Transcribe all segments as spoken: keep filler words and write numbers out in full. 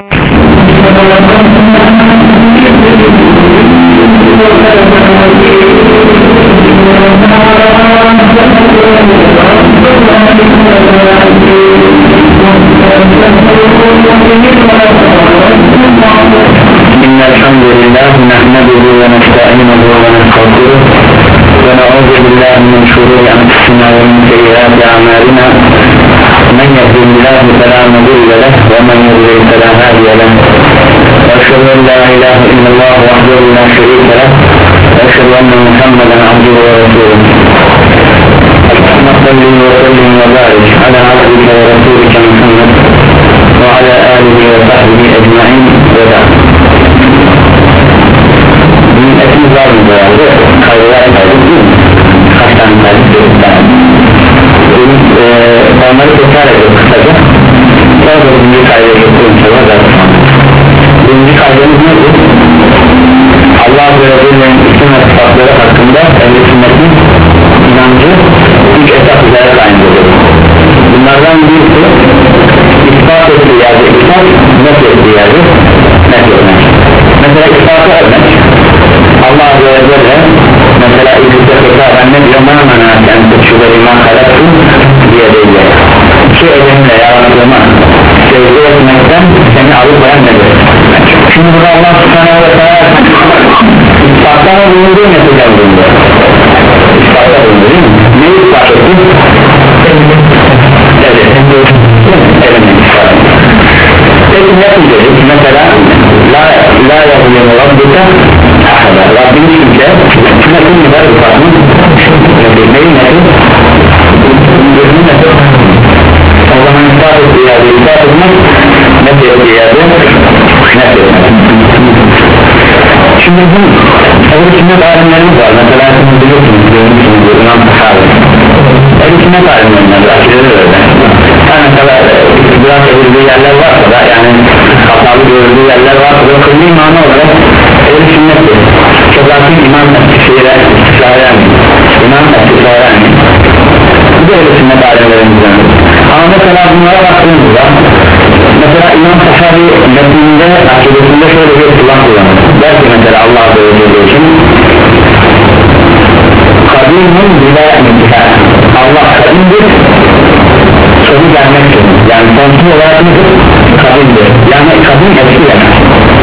Innelhamdülillah nahmeduhu ve nesta'inuhu ve nestağfiruh ve na'udzu billahi min şururi enfusina ve min seyyiati a'malina men yehdihillahu fela mudille lehu ve men yudlil fela hadiye lehu ve eşhedü en la ilahe illallah vahdehu la şerike lehu ve eşhedü enne Muhammeden abduhu ve resuluh. Salli ve sellim ve barik ala abdike ve rasulike Muhammed ve ala alihi ve sahbihi ecmaîn ve da. Etimiz var mı bu arada? Kayılar kaydık değil mi? Kaç tane kaydık değil mi? Onları tekrar ediyoruz kısaca. Sonra da birinci kaydaya getirin sonra zaten. Birinci kaydımız nedir? Allah Azze ve Celle'nin isim ve sıfatları hakkında ehl-i sünnetin inancı üç esas üzere kaynaklıdır. Bunlardan birisi ispat ettiği yerde ispat, nef ettiği yerde nef etmek. Mesela ispatı örnek Allah Azze ve Celle mesela İblis'e hitaben ne diyor? Bana manasken seçüler iman kalattım diye değil. Şu elimle yarattığıma secde etmekten seni alıkoyan nedir? Şimdi burada Allah Subhanahu ve Teala ispattan bulunduğu mesela bulundu. İspatta bulundu değil mi? Neyi ispat etti? Evet. Elimin ispat etti. Peki ne dedik? Mesela la, la yazılımı Rabbika ahada. Rabbin kimse netin mi var ispatını? Neyin netin? Gözünün netin? O zaman ispat ettiği yerde ispat etmek, net ettiği yerde net etmek. Şimdi bu ehl-i sünnet alimlerimiz var. Mesela siz biliyorsunuz, görmüşsünüz, İmam Sahabi. Ehl-i sünnet alimlerimiz var, akideleri öyle. Yani mesela biraz edildiği yerler varsa da, yani hatalı görüldüğü yerler varsa da kıllı imanı olarak ehl-i sünnettir. Çok zaten İmam Estifa'ya istifaren İmam Estifa'ya bu da ehl-i sünnet alimlerimizden. Ama mesela bunlara baktığımızda mesela İmam Sahabi metninde, akidesinde şöyle bir kullan kullanır. Der ki mesela Allah Azze ve Celle için kadimun bila intihar. Allah kadimdir, sonu gelmektir. Yani sonsuz olarak nedir? Kadimdir. Yani kadim eski demek.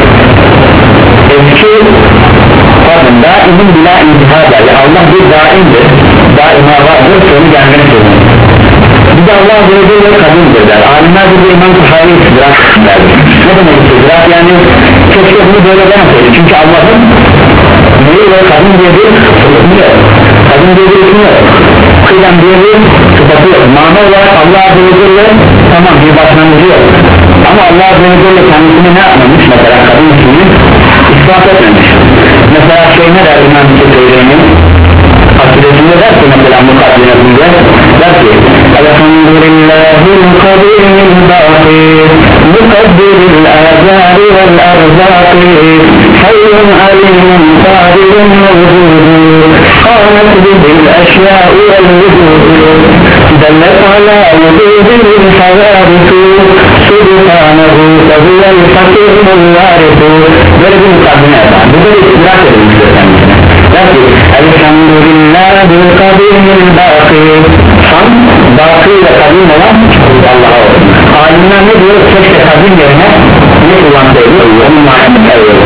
Eski kadın daimin bila intihar der. Yani Allah bir daimdir, daima vardır, sonu gelmektir. Bir de Allah Azze ve Celle kadimdir der. Alimler bir de İmam Sahabi istidrak der. Ne demek istidrak? Yani keşke bunu böyle demeseydi. Çünkü Allah'ın neyi ve kadın diye bir sıfatı yok. Kadın diye bir ismi yok. Kıyam diye bir sıfatı yok. Mana olarak Allah Azze ve Celle tamam bir başlangıcı yok. Ama Allah Azze ve Celle kendisini ne yapmamış? Mesela kadın ismini ispat etmemiş. Mesela şey ne der İmam Sahabi'nin akidesinde der ki mesela mukaddimesinde der ki Elhamdülillahil kadiril bâki mukaddiril âzâri vel erzâki hayyun alimun kadirun mevzudu kâmet bidil eşyâi vel vücudu dellet alâ vücudil havâritu subhânehu fehiyel hakimul vâritu. Böyle bir mukaddime eder. Bu da bir idrak edilmiştir kendisine. Der ki Elhamdülillahil kadiril bâki Ham, bâki ile kadim olan Allah'a olsun. Alimler ne diyor? Keşke kadim yerine ne kullansaydı? Onun manasını evveli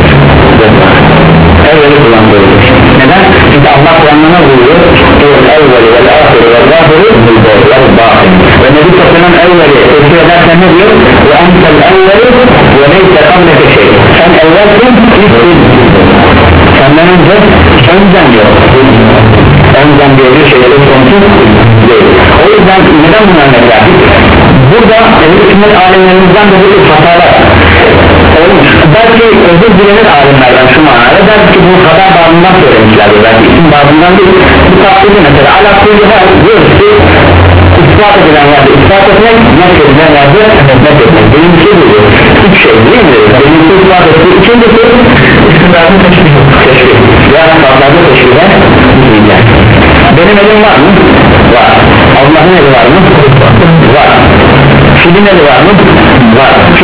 evveli kullansaydı. Neden? Çünkü Allah Kur'an'ına buyuruyor evveli vel ahiri vel zahiri vel bâki. Ve Nebi Toplan'ın evveli tefsir ederken ne diyor? Ve entel evveli ve neyse kableke şey. Sen evvelsin, ilk senden önce önden yok. Önden diye bir şey söz konusu değil. O yüzden neden bunlar mesela? Burada ehl-i sünnet alimlerimizden de bir hatalar olmuş. Belki özür dilenir alimlerden şu manada. Belki ki bu hata babından söylemişlerdir. Belki isim babından değil. Bu takdirde mesela alakalı her diyoruz ki ispat edilen yerde ispat etmek, net edilen yerde net etmek. Birincisi buydu. Üç şey değil mi? Birincisi ispat etmek. İkincisi isimlerden teşbih. Teşbih. Yani farklarda teşbihler bitmeyecek. Benim elim var mı? Var. Allah'ın eli var mı? Var. Filin eli var mı? Var. Filin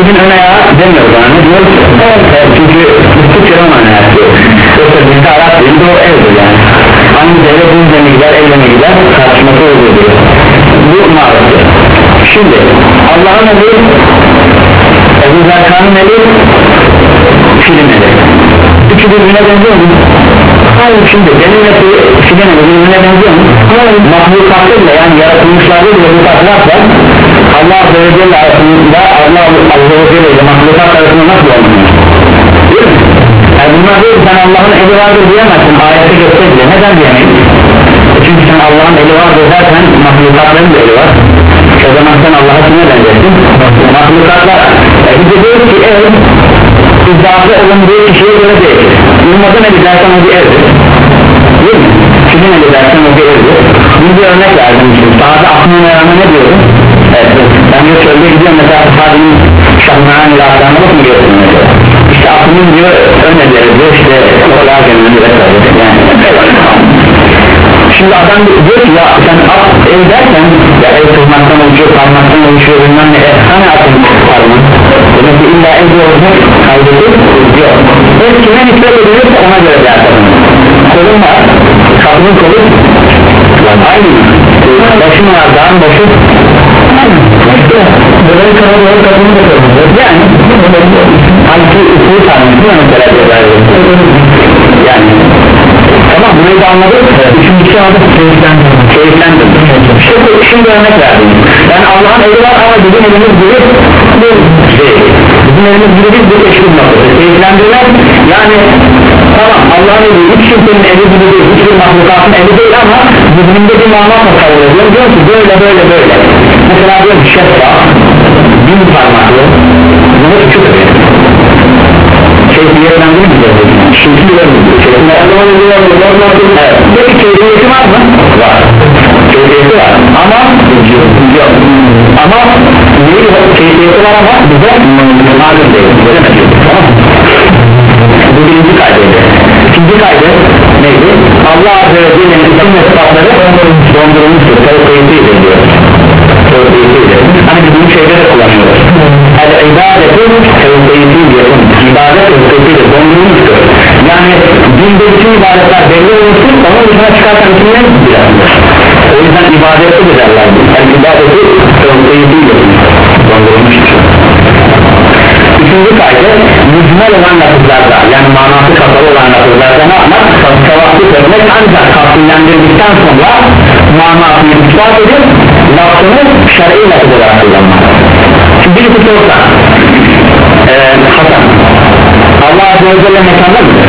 evin ön ayağı demiyoruz bana ne diyoruz? Evet, çünkü Türkçe roman hayatı yoksa bizde Arap dilinde o evdir yani hangi devlet bizde mi gider evle mi gider tartışması oluyor diyor bu mağazı. Şimdi Allah'ın evi Ebu Zerkan'ın evi film evi üçü birbirine benziyor mu? Hayır. Şimdi benimle film evi birbirine benziyor mu? Hayır. Mahlukatlarla yani yaratılmışlarda bile bu farklar Allah Azze ve Celle arasında Allah Azze ve Celle ile mahlukat arasında nasıl olmuyor? Değil mi? Yani bunlar değil sen Allah'ın eli vardır diyemezsin ayette gösterir. Neden diyemeyiz? Çünkü sen Allah'ın eli vardır derken mahlukatların da eli var. O zaman sen Allah'a kime benzettin? Mahlukatlar e, bize diyor ki ev izzatı olunduğu kişiye göre değil. Yılmazın eli dersen o bir evdir. Değil mi? Kimin eli dersen o bir evdir. Bir bir örnek verdim şimdi. Sahada aklına yaranma ne diyorum? Evet. Ben de çölde gidiyorum mesela sahadenin şahmağın ilahlarına bakın diyorsun mesela. İşte aklının diyor önerileri diyor işte olar gönüllü vesaire yani. Şimdi adam diyor ki ya sen at ev derken ya ev kırmaktan oluşuyor, parmaktan oluşuyor bilmem ne e, hani atın parmak demek ki illa ev olacak kaydediyor diyor ev kime nispet edilirse ona göre dersen kolun var, kapının kolu aynı başın var, dağın başı böyle karar var, kapının da kolu yani halbuki usulü tanımlıyor mesela yani tamam burayı da anladık üçüncü adı keyiflendim keyiflendim şimdi, şimdi örnek verdim yani Allah'ın eli var ama bizim elimiz gibi değil bizim elimiz gibi bir teşkil noktası keyiflendirmez yani tamam Allah'ın eli hiç kimsenin eli gibi değil hiçbir mahlukatın eli değil ama zihninde bir mana tasavvur ediyor diyor ki böyle böyle böyle mesela diyor ki şeffa bin parmaklı bunu küçük keyfiyetlendirir mi? Şimdi evet. Peki keyfiyeti var mı? Var. Keyfiyeti var ama yok. Ama neyi var? Keyfiyeti var ama bize malum değil. Tamam mı? Bu birinci kaydıydı. İkinci kaydı neydi? Allah Azze ve Celle'nin isim ve sıfatları dondurulmuştur. Tevkiyetidir diyor. Tevkiyetidir. Hani biz bunu şeyde de kullanıyoruz. El-ibadetin tevkiyetidir. İbadet tevkiyetidir. Dondurulmuştur. Yani dinde bütün ibadetler belli olmuştur. Onun dışına çıkartan isimler birazdır. O yüzden ibadeti de derler. El-ibadeti tevkiyetidir. Dondurulmuştur. Üçüncü kaydı mücmel olan lafızlarda yani manası kapalı olan lafızlarda ne yapmak? Tavaflık etmek ancak kapsillendirdikten sonra manasını ispat edip lafını şer'i lafız olarak kullanmak. Şimdi birisi sorsa ee, Hasan Allah Azze ve Celle mekanda mıdır?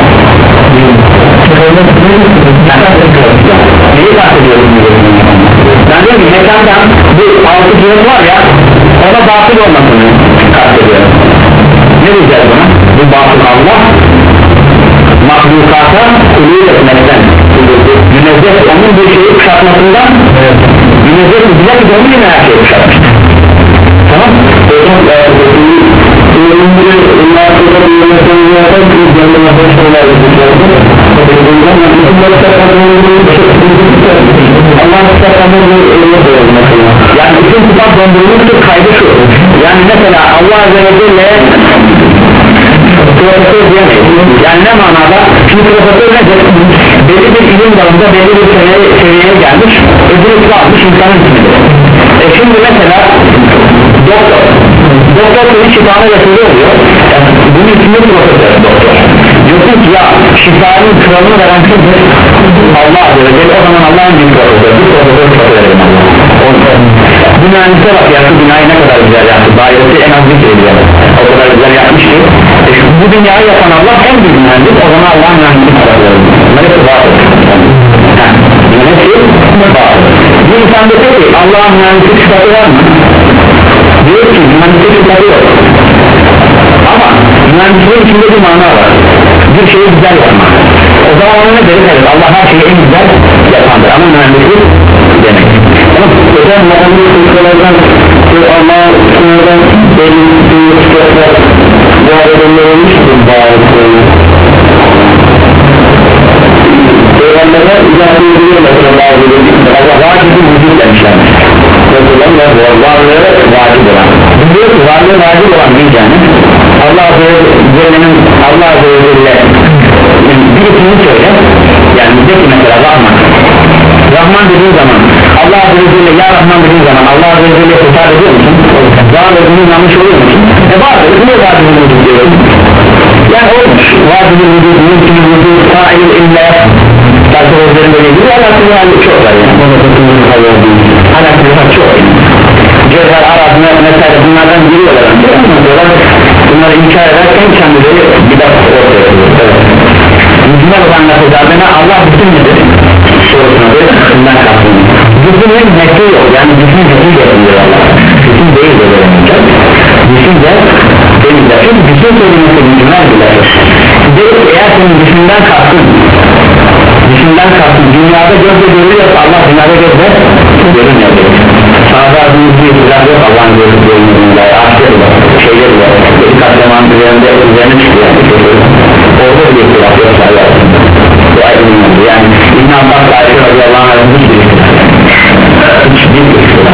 Neyi bahsediyoruz? Ben diyorum ki mekandan bir altı cihet var ya ona batıl olmasını kastediyorum. Ne diyeceğiz buna? Bu batıl Allah mahlukata kulüğü etmekten münezzeh onun bir şeyi kuşatmasından münezzeh bize ki onu yine her şeyi kuşatmıştır. Tamam? Yani bütün kitap dondurulmuştur kaydı şu yani mesela Allah Azze ve Celle profesör diyemeyiz yani ne manada şimdi profesör nedir? Belli bir ilim dalında belli bir seviyeye, seviyeye gelmiş ödülü almış insanın ismidir e şimdi mesela doktor doktor senin şifanı vesile oluyor yani bunun içinde profesör doktor diyorsun ki ya şifanın kralını veren kimdir? Allah Azze ve Celle o zaman Allah'ın bir profesör bir profesör çok verelim Allah'a bu mühendise bak ya şu binayı ne kadar güzel yaptı dairesi en az bir şey güzel o kadar güzel yapmış ki e şu, bu dünyayı yapan Allah en büyük mühendis o zaman Allah'ın mühendisi kadar verelim bunlar hepsi bağlı bunlar hepsi bağlı bir insan da diyor ki Allah'ın mühendisi sıfatı var mı? Diyor ki mühendisi sıfatı yok ama mühendisliğin içinde bir mana var bir şeyi güzel yapmak o zaman ona ne deriz? Evet, Allah her şeyi en güzel yapandır ama mühendislik demek tamam hocam mühendislik sıkılardan ama sınırdan belli bir sıkılar bu arada olmuştur bağlılıklarını Peygamber'e icazı ediyor mesela bağlılıklarını ama vacibin vücut demişler mesela varlığı vacip olan biliyor ki varlığı vacip olan Allah Azze ve Celle bir ismini söyle, yani de ki mesela Rahman Rahman dediğin zaman Allah Azze ve Celle ya Rahman dediğin zaman Allah Azze ve Celle'ye tutar ediyor musun? Var olduğunu yanlış oluyor musun? E vardır, niye vardır vücud diyorum? Yani olmuş vardır vücud, mümkün vücud, sahil illa Belki özlerin böyle gibi alakası yani çok var yani alakası çok Cevher, Arap, mesela bunlardan giriyorlar bunları inkar ederken kendileri bir de ortaya koyuyor Müslüman olan lafızlarına Allah bütün nedir? Sorusuna böyle bundan kalkıyor Bütünün nekli yok yani bütün nekli yapılıyor Allah bütün değil de veremeyecek bütün de değiller çünkü bütün kelimesi bütünler bile değil eğer senin bütünden kalktın bütünden kalktın dünyada gözle görülüyorsa Allah dünyada gözle görünmüyor sağda adımız bir silah yok Allah'ın gözle görünmüyor aşkı var şeyler var bir katlaman üzerinde üzerine çıkıyor orada bir silah yok bu aydınlandı yani İbn Abbas Ayşe radıyallahu anh hiçbir silah hiçbir silah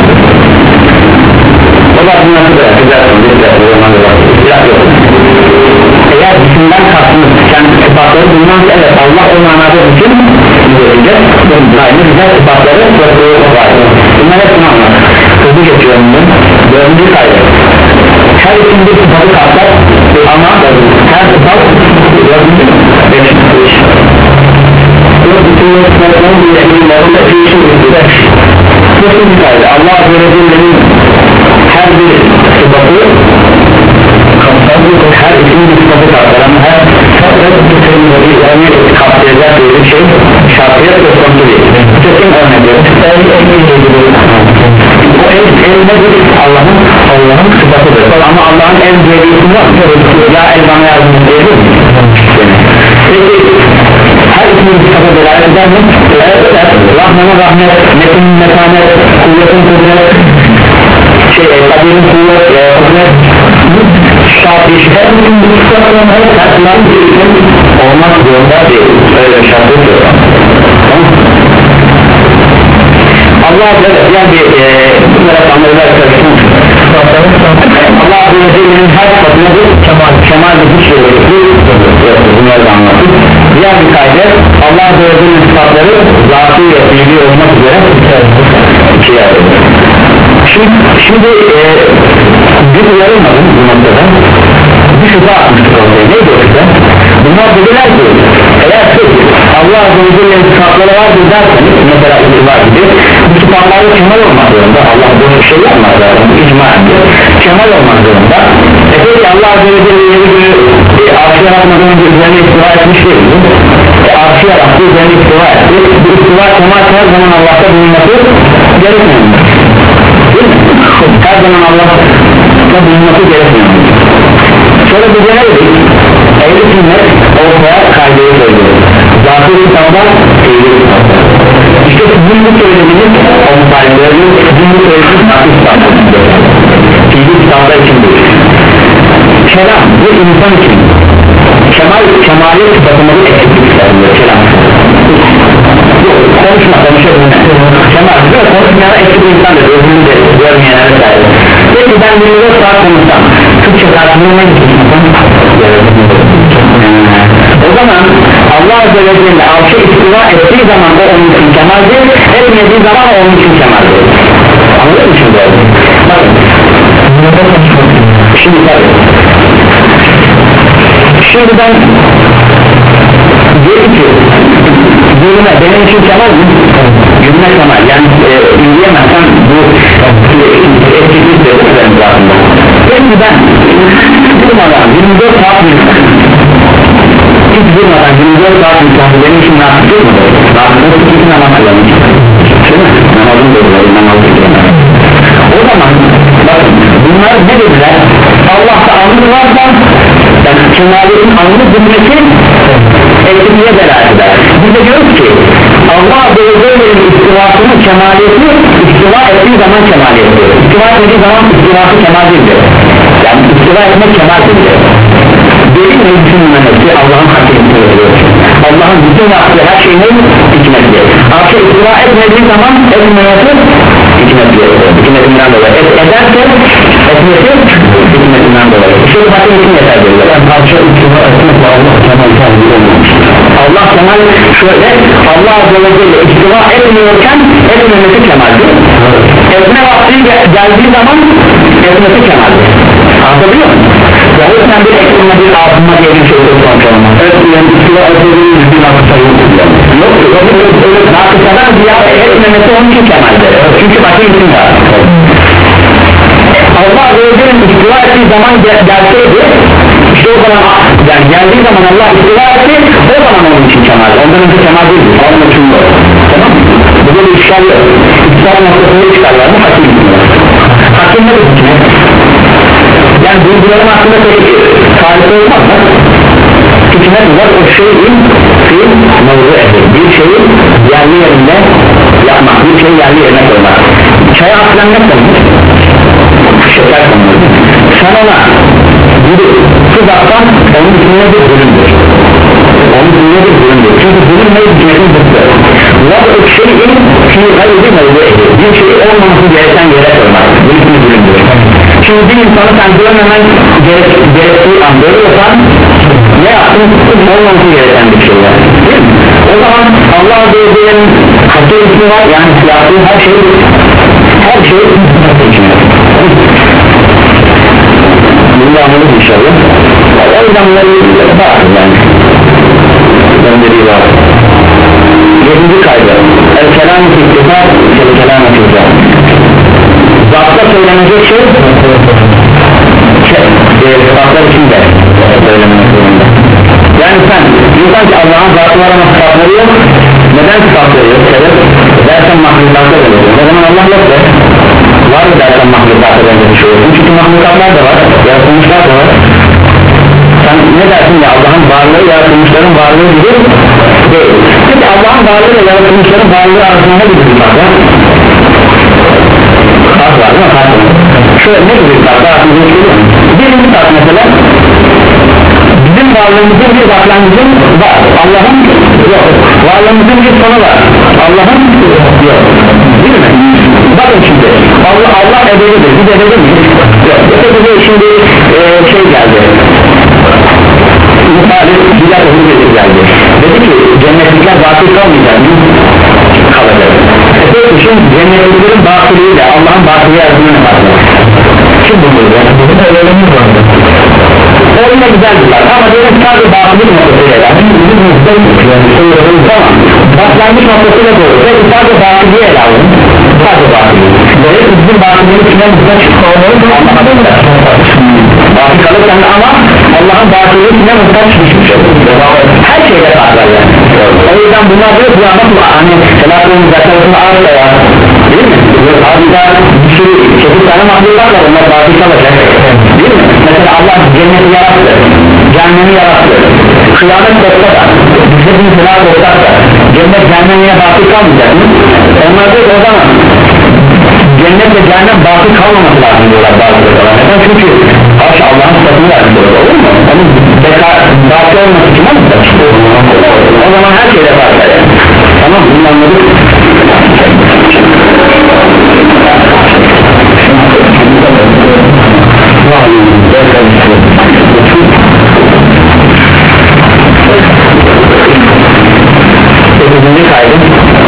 o da bunları da güzelsin bir silah yok eğer bütünden kalktınız kendi sıfatları bundan evet Allah o manada bütün göreceğiz aynı güzel sıfatları var bunlar hepsini anlar hızlı geçiyorum ben dördüncü kaydı her için bir sıfatı kapsar ama her sıfat dördüncü beşinci dördüncü kaydı Allah Azze ve Celle'nin her bir sıfatı her ikinci bir sıfatı kapsar ama her yani kapsayacak bir şey şartıya söz konusu değil kesin örneği o el, el nedir? Allah'ın Allah'ın sıfatıdır ama Allah'ın el diyebilisi var ya el bana yardım edebilir mi? peki her ikinci sıfata beraber eder mi? evet Rahman'a rahmet, Metin'in metanet, kuvvetin kudret şey, kabirin kuvvet, kudret şart işte bütün bu sıfatların her olmak zorunda değil öyle şart yok Allah böyle yani bir bunlara anlayacak karışmış Allah Azze ve Celle'nin her sıfatına bir kemal kemal bir güç verir bunları da anlattık diğer bir kaydet Allah Azze ve Celle'nin sıfatları zatıyla ilgili olmak üzere ikiye ayrılır şimdi, şimdi e, bir uyarılmadım bu noktada bir şüphe atmıştır ortaya neydi o şüphe bunlar dediler ki eğer siz Allah Azze ve Celle'nin sıfatları vardır derseniz mesela itibar gibi bu sıfatları kemal olmak zorunda Allah bunu bir şey yapmaz zaten icma ediyor kemal olmak zorunda e peki Allah Azze ve Celle'nin bir e, arşı yaratmadan önce üzerine istiva etmiş değil mi? E, arşı yarattı üzerine istiva etti bu istiva kemal her zaman Allah'ta bulunması gerekmiyor mu? Değil mi? her zaman Allah'ta bulunması gerekmiyor mu? Sonra bir genel dedik ehl-i sünnet ortaya kaydeyi söylüyor zatı sıfatlar ehl-i sıfatlar işte sizin bu söylediğiniz on sayılarının sizin bu söylediğiniz zatı sıfatlar ehl-i sıfatlar için değil kelam bu insan için kemal, kemaliyet sıfatımızı eksiklik sayılıyor kelam konuşma konuşabilir kemal ve konuşmayana eksik insandır özünü de görmeyenlere sayılır peki ben yirmi dört saat konuşsam Türkçe karşılığına gitmişsem o zaman Allah Azze ve Celle arşa istiva ettiği zaman o onun için kemaldir etmediği zaman o onun için kemaldir anladın mı şimdi? bakın şimdi tabi şimdi ben diyelim ki yürüme benim için kemal mi? yürüme kemal yani e, yürüyemezsem bu etkinlik de öğrenci altında peki ben durmadan yirmi dört saat yürümek hiç durmadan yirmi dört saat yürümek benim için rahatsız değil mi? rahatsız için namaz kılamış değil mi? namazın doğruları namazın doğruları o zaman bakın bunlar ne dediler? Allah'ta anlı varsa yani kemaliyetin anlı bilmesi eksikliğe delalet eder biz de diyoruz ki Allah Azze'nin istivasının kemaliyeti istiva ettiği zaman kemaliyeti istiva ettiği zaman istivası kemal değildir yani istiva etmek kemal değildir derin mevcut mümenesi Allah'ın hakimini veriyor Allah'ın bütün yaptığı her şeyinin hikmeti artık istiva etmediği zaman etmeyesi hikmeti hikmetinden dolayı Et, ederse etmesi hikmetinden dolayı işte bu hakim için yeter diyorlar yani parça istiva etmek şöyle Allah Azze ve Celle istiva etmiyorken etmemesi kemaldir, etme vakti geldiği zaman etmesi kemaldir. Anlatabiliyor muyum? Ya o yüzden bir ekranla bir altınma diye bir şey söz konusu olmaz. Evet, yani istiva etmediğiniz bir nakısa yoktur yani. Yoktur, yoktur, nakısadan ziyade etmemesi onun için kemaldir. Çünkü başka isim var. Allah Azze ve Celle'nin istiva ettiği zaman gel gelseydi işte o zaman yani geldiği zaman Allah istiva etti, o zaman onun için kemaldir. Ondan önce kemal değildir. Anlaşılıyor. Tamam mı? Burada bir işgal yok. İstiva noktasında işgaller mi? Hakim ismiyor. Hakim ne hükmet? Yani duygularım hakkında pek tarifi olmaz mı? Hükmet var o şeyin fiil mevzu edir. Bir şeyi yerli yerinde yapmak, bir şeyi yerli yerine koymak. Çaya aslen ne konmuş? Şeker konmuş. Sen ona bir tuz atsan onun üstüne bir bölümdür. Onun üstüne bir bölümdür. Çünkü bölüm ne hükmetin zıttı. Var o şeyin fiil gayri mevzu edir. Bir şeyi olmaması gereken yere koymak. Bu bir bölümdür. Şimdi bir insanı sen görmemen gerek, gerektiği an görüyorsan ne yaptın? Olmaması gereken bir şey var. O zaman Allah Azze ve Celle'nin hakkı ismi var, yani yaptığı her şey her şey bunu anladık inşallah. O yüzden bunları var yani gönderiği var. Yedinci kaydı el-kelam-ı fikriha el-kelam-ı fikriha zatta söylenecek şey şey sıfatlar içinde söylenmek zorunda. Yani sen diyorsan ki Allah'ın zatı var ama sıfatları yok, neden sıfatları yok? Sebep dersen mahlukatlar oluyor. O zaman Allah yok der. Var mı dersen mahlukatlar bir şey olsun? Çünkü mahlukatlar da var, yaratılmışlar da var. Sen ne dersin ya Allah'ın varlığı yaratılmışların varlığı gibi değil. Peki Allah'ın varlığı ve yaratılmışların varlığı arasında ne gibi bir fark var? Fark var mı? Fark var. Şöyle ne gibi bir fark var? Birinci fark mesela bizim varlığımızın bir başlangıcın var, Allah'ın yok. Varlığımızın bir sonu var, Allah'ın yok. Değil mi? Bakın şimdi Allah, Allah ebedidir, biz ebedi miyiz? Yok. Öteki şimdi e, şey geldi Muhalif bilen ömür getir geldi. Dedi ki cennetlikler batıl kalmayacak mı? Kalacak. E peki şimdi cennetliklerin batılıyla Allah'ın batılı yaratımı ne farklı? Kim bulur ya? Bizim öğrenimiz vardı. O yine güzel bir fark ama benim sadece batıllık noktasıyla yani bizim müzden tamam. Başlangıç noktasıyla doğru. Ve sadece batılığı ele alalım. Sadece batılığı. Böyle bizim batılığın içine muhtaç olmalı mı? Anlamadım da. Batıl kalırken ama Allah'ın batılığın içine muhtaç düşmüş. Her şeyde fark var yani. O yüzden bunlar diyor ki hani selatının zakarını ağırla ya. Değil mi? Ağırda bir sürü çeşit tane mahluklar var, onlar batıl kalacak. Değil mi? Mesela Allah cenneti yarattı, cehennemi yarattı. Kıyamet kopsa da, bize bir sınav kopsa da cennet cehennemine batıl kalmayacak mı? Onlar da o zaman cennet ve cehennem batıl kalmaması lazım diyorlar bazıları. Neden? Çünkü karşı Allah'ın sıfatını vermiş olur mu? Onun batıl olması için mi? O zaman her şeyde fark var yani. Tamam mı? Bunu anladık. sekizinci kaydı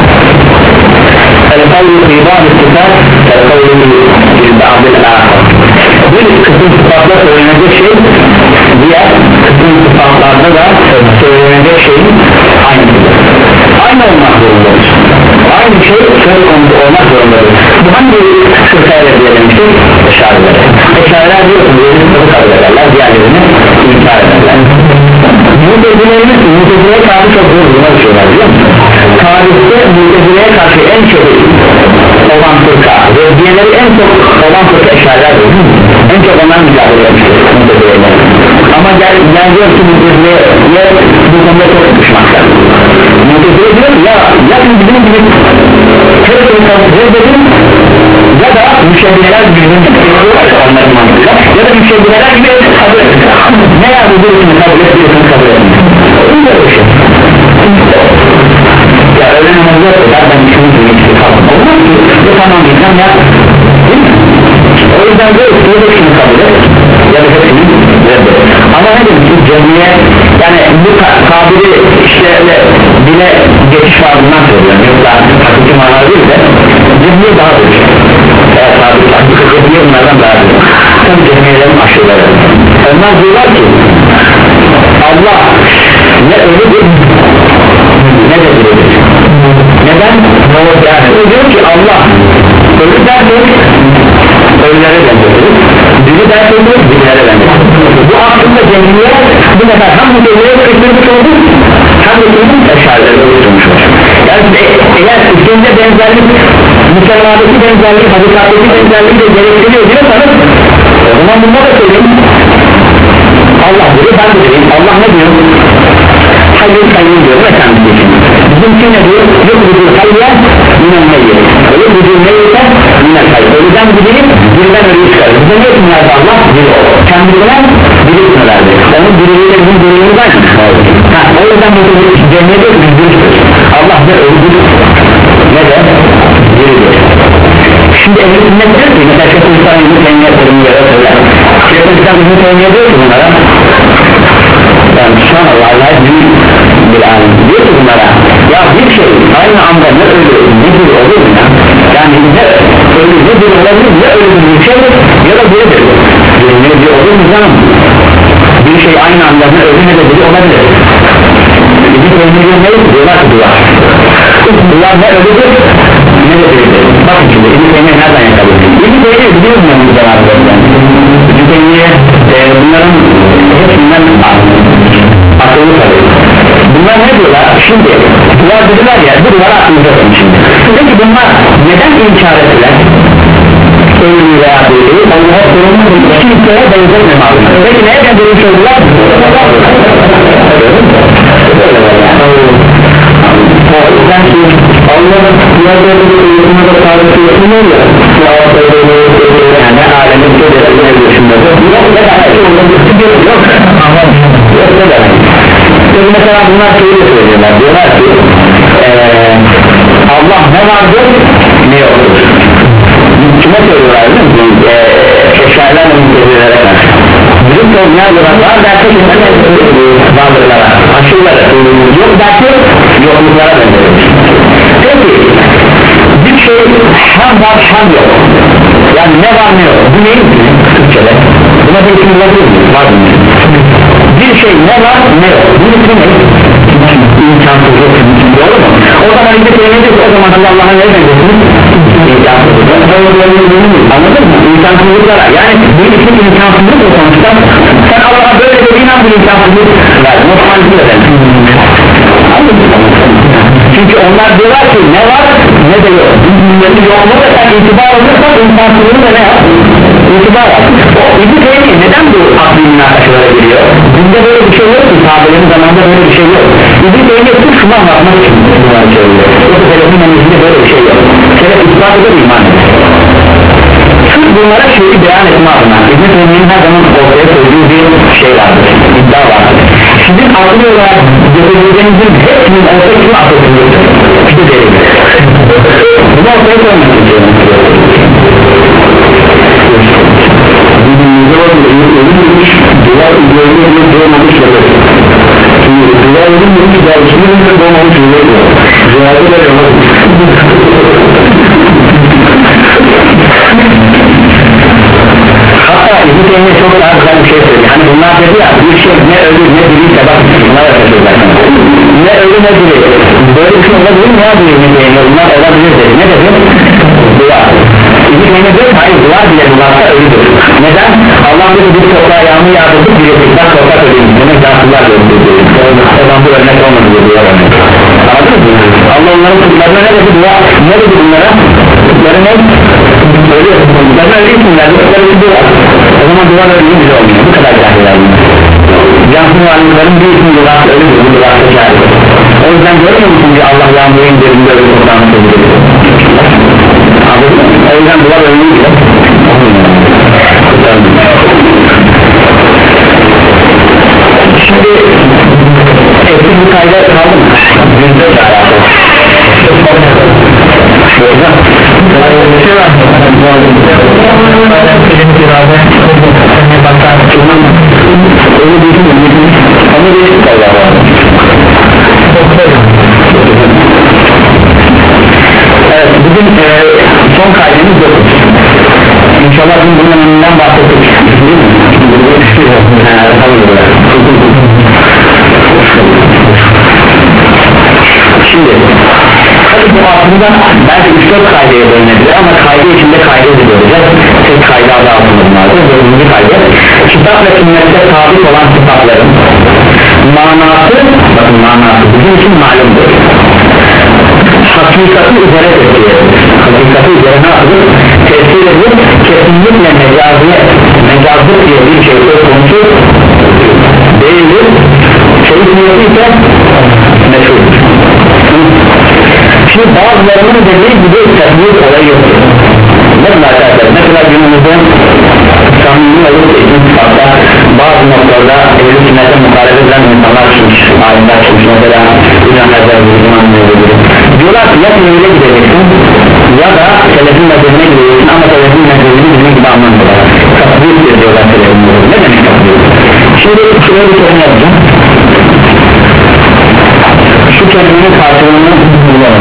el-kavlu fi ba'd istifat el-kavlu fi ba'd el-akhar. Bir kısım sıfatlar söylenecek şey diğer kısım sıfatlarda da söylenecek şey aynıdır. Aynı olmak zorundadır. Aynı şey söz konusu olmak zorundadır. Bu hangi sırtayla diyelimizdir? Eşariler. Eşariler diyorsunuz yedi sıfatı kabul ederler, diğerlerini inkar ederler. Mutezile'nin Mutezile'ye karşı çok zor duruma düşüyorlar biliyor musun? Tarihte Mutezile'ye karşı en çok olan fırka ve diğerleri en çok olan fırka eşariler değil mi? En çok onlar mücadele etmiştir Mutezile'ye. Ama gel, gel diyor ki Mutezile'ye bu konuda çok düşmaklar. Mutezile'ye diyor ya ya bizim gibi tek fırkamı reddedim ya da müşebiheler bizim onların mantıkla ya da müşebiheler gibi kabul edin. Ne ya bu birisini kabul et birisini kabul edin. Olur mu öyle şey? Ya öyle namazı yok da ben şunu dinleyip kaldım. Olmaz ki ya tamam diyeceğim ya. Değil mi? O yüzden diyor ki ya da şunu kabul et ya da hepsini reddet. Ama ne demek ki cemiye yani bu tabiri işte öyle dile babından söylüyorum yoksa hakiki manada değil de cehmiye daha büyük eğer sabit cehmiye bunlardan daha büyük tabi cehmiyelerin aşırıları onlar diyorlar ki Allah ne ölüdür ne de diridir neden? Yani o diyor ki Allah ölü derdir ölülere benzetilir diri derdir dirilere benzetilir bu aslında cehmiye bu kadar hem bu cehmiye kırpırmış olur hem de kendin eşarları oluşturmuş olur yani eğer ikinde benzerlik müselmadaki benzerlik hadikattaki benzerliği de gerektiriyor diyorsanız o zaman bunda da söyleyeyim Allah diyor ben de diyeyim Allah ne diyor hayır kayyum diyor ve kendisi için bizimki ne diyor yok vücud hayya minel meyyet öyle vücud meyyete minel hayy ölüden gidip birden ölüyü çıkarır bize ne için verdi Allah diri kendisinden diri için verdi onun diriliğiyle bizim diriliğimiz aynı ha, o yüzden bu cennete bizdir Allah ne öldür ne de diridir şimdi ehl-i sünnet diyor ki mesela Şeyh Hüsnü İbn-i Teymiye terimlere söyler Şeyh Hüsnü İbn-i Teymiye diyor ki bunlara yani subhanallah Allah büyük bir alim diyor ki bunlara ya bir şey aynı anda ne ölü ne diri olur mu ya yani ne ölü ne diri olabilir ne ölü bir şey ya da diridir ne diri olur mu canım bir şey aynı anda ne ölü ne de diri olabilir bizim ölümüzün neyiz diyorlar ki duvar duvar ne ölüdür ne de diridir bakın şimdi İbn-i Teymiye nereden yakalıyor İbn-i Teymiye biliyoruz mu bu zamanlardan İbn-i Teymiye e, bunların hepsinden akıllı tabii bunlar ne diyorlar şimdi duvar dediler ya bu duvara aklımıza koyun şimdi peki bunlar neden inkar ettiler ölümü veya duyduğu Allah'a sorumlu kimseye benzetmem adına peki neye benzetmiş oldular o yüzden ki Allah'ın duyarları ölümüne de tarifı yapılıyor ya yani alemin ködelerine görüşünmesi yok ne demek yok yok yok ne demek peki mesela bunlar şöyle söylüyorlar diyorlar ki ee, Allah ne vardır ne yoktur kime söylüyorlar değil mi ee, eşyalarla mutezilere karşı bizim olmayan var derse kimden varlıklara aşırılara yok derse yokluklara benzedir peki bir şey hem var hem yok yani ne var ne yok bu neyin ki Türkçe'de buna bir isim bulabilir miyiz var mı bir şey ne var ne yok bu ismi ne imkansızlık doğru mu o zaman işte söylemedik o zaman Allah'a ne benziyorsunuz imkansızlık anladın mı imkansızlıklara yani bu isim imkansızlık o sonuçta sen Allah'a böyle dediğin an bir imkansızlık verdin o zaman bir öğrenci çünkü onlar diyorlar ki ne var ne de yok bunların yokluğu da sen itibar olursan imkansızlığı da ne yap itibar al o İbn-i Teymiye neden bu akli münakaşalara giriyor bunda böyle bir şey yok ki sahabelerin zamanında böyle bir şey yok İbn-i Teymiye sırf şunu anlatmak için bunları söylüyor yoksa selefin menizinde böyle bir şey yok selef ispat eder iman eder sırf bunlara şeyi beyan etme adına İbn-i Teymiye'nin her zaman ortaya koyduğu bir şey vardır iddia vardır sizin aklı olarak görebildiğinizin hepsinin ortaya kimi atılıyordur işte değil bunu ortaya koymak istiyorum bildiğinizde bakın ölümlüymüş duvar üzerinde bir doğmamış yapar şimdi duvar ölümlüymüş daha üstünde bir doğmamış yapar cevabı da yapar hatta İbn-i Teymiye çok daha güzel bir şey söylüyor hani bunlar dedi ya bir şey ne ölü ne diriyse bak bunlar yapacaklar ne ölü ne diri böyle bir şey olabilir mi ya diyor İbn-i Teymiye bunlar olabilir dedi ne dedi duvar İbn-i Teymiye diyor hayır duvar bile duvarsa ölüdür neden Allah dedi bir toprağa yağmur yağdırdık bir etikten toprak ölüyüm demek cansızlar gördüğü o zaman bu örnek olmadı diyor duvar örnek anladınız mı Allah onların kutlarına ne dedi duvar ne dedi bunlara kutları ne ölü kutlarına ölü isimler kutları bir duvar o zaman duvar ölüyü bile olmuyor bu kadar cahiller cansız varlıkların bir ismi duvarsa ölüdür bu duvarsa cahil o yüzden görmüyor musun ki Allah yağmuru indirinde ölü toprağını seviyor o yüzden duvar ölüyü bile şimdi eski bir kayda kaldı mı? Yüzde de alakalı hocam bir şey var öyle değil mi? Ama değil mi kayda var? gün bunun önünden bahsettik değil mi? Şimdi tabi bu aslında belki üç dört kaydeye bölünebilir ama kaydı içinde kaydı ediyoruz tek kaydı adı altında bunlardır. Dördüncü kaydı kitap ve sünnette sabit olan kitapların manası, bakın manası bizim için malumdur, hakikati üzere tepkilir, hakikati üzere ne yapılır? Tepki edilir, kesinlikle mecaziyet, mecazlık diye bir şey söz konusu değildir, keyfiyeti ise meşhurdur. Şimdi bazılarının dediği gibi tepkilik olayı yoktur. Bakın arkadaşlar, mesela günümüzde samimi olup eğitim kitapta bazı noktalarda ehl-i sünnete muhalefet eden insanlar çıkmış, alimler çıkmış, mesela İmam Hazretleri İmam Mevlüt'ü diyorlar ki ya öyle gideceksin ya da selefin mezhebine gideceksin ama selefin mezhebini bizim gibi anlamıyorlar. Tatbiktir diyorlar selefin mezhebine. Ne demek tatbik? Şimdi şöyle bir kelime yapacağım, şu kelimenin karşılığını bulalım.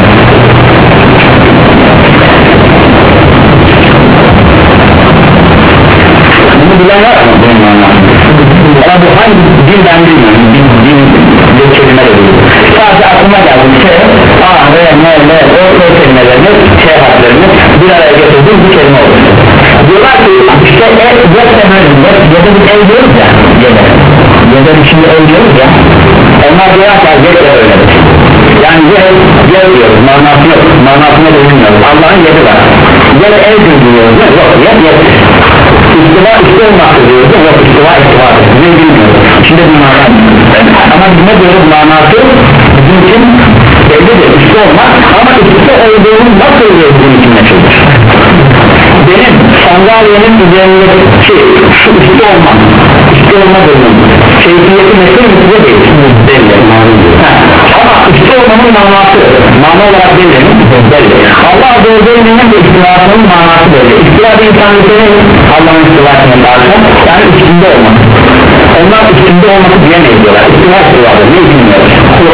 Bunu bilen var mı? Benim anlamda ama bu hangi din ben bilmiyorum, din, din bir kelime de değil, sadece aklıma geldi bir şey a, r, m, l, o, o kelimelerini, şey harflerini bir araya getirdiğim bir kelime olur. Diyorlar ki işte el, yok temelinde ya da bir el diyoruz ya ya da ya da içinde el diyoruz ya, onlar diyorlar ki el de öyledir, yani yer, yer diyoruz, manası yok, manasına da bilmiyoruz, Allah'ın yeri var, ya da el diyoruz, yok yer, yer İstiva işte olmakta diyoruz, yok istiva istivadır, ne bilmiyoruz, içinde bir mana ama biz ne diyoruz, manası bizim için bellidir, üstü olmak ama üstü olduğunun nasıl olduğunu için meşhurdur. Benim sandalyenin üzerindeki şu üstü olmak, üstü olma durumu keyfiyeti meşhur mu size değil, belli ama üstü olmanın manası, mana olarak belli mi? Belli. Allah Azze ve Celle'nin de istivasının manası belli. İstiva bir insan üzerine Allah'ın istivasının karşı, yani üstünde olmak. Onlar üstünde olması diyemeyiz diyorlar. İstiva istivadır, ne bilmiyoruz?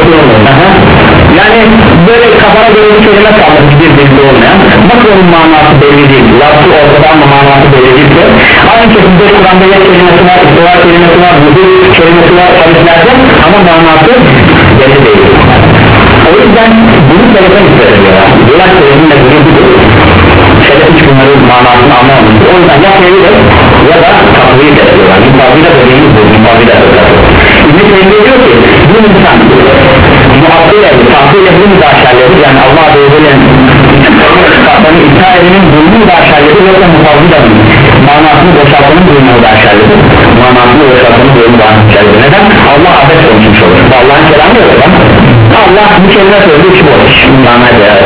Yani böyle kafana göre bir kelime kalmış bir bilgi olmayan, nasıl onun manası belli değil, lafı ortada ama manası belli değilse, aynı şekilde Kur'an'da yer kelimesi var, istiva kelimesi var, müdür kelimesi var hadislerde ama manası belli değil. O yüzden bunu selefe istiyorlar. Diyorlar selefin de bunu budur. Selef hiç bunların manasını anlamamıştır. O yüzden ya sevilir ya da takviye de ediyorlar. Mutfabıyla dediğimiz bu, mutfabıyla ediyorlar. İbn-i Teymiye diyor ki bu insan muhabbıyla, takviyle bunu müdaşerleri, yani Allah Azze ve Celle'nin kitaplarını iptal edenin bunu müdaşerleri yoksa mutfabıyla manasını boşaltanın bunu müdaşerleri, manasını boşaltanın bunu müdaşerleri. Neden? Allah adet konuşmuş olur. Allah'ın kelamı yok lan. Allah bir kelime söyledi, üç boş manaya değer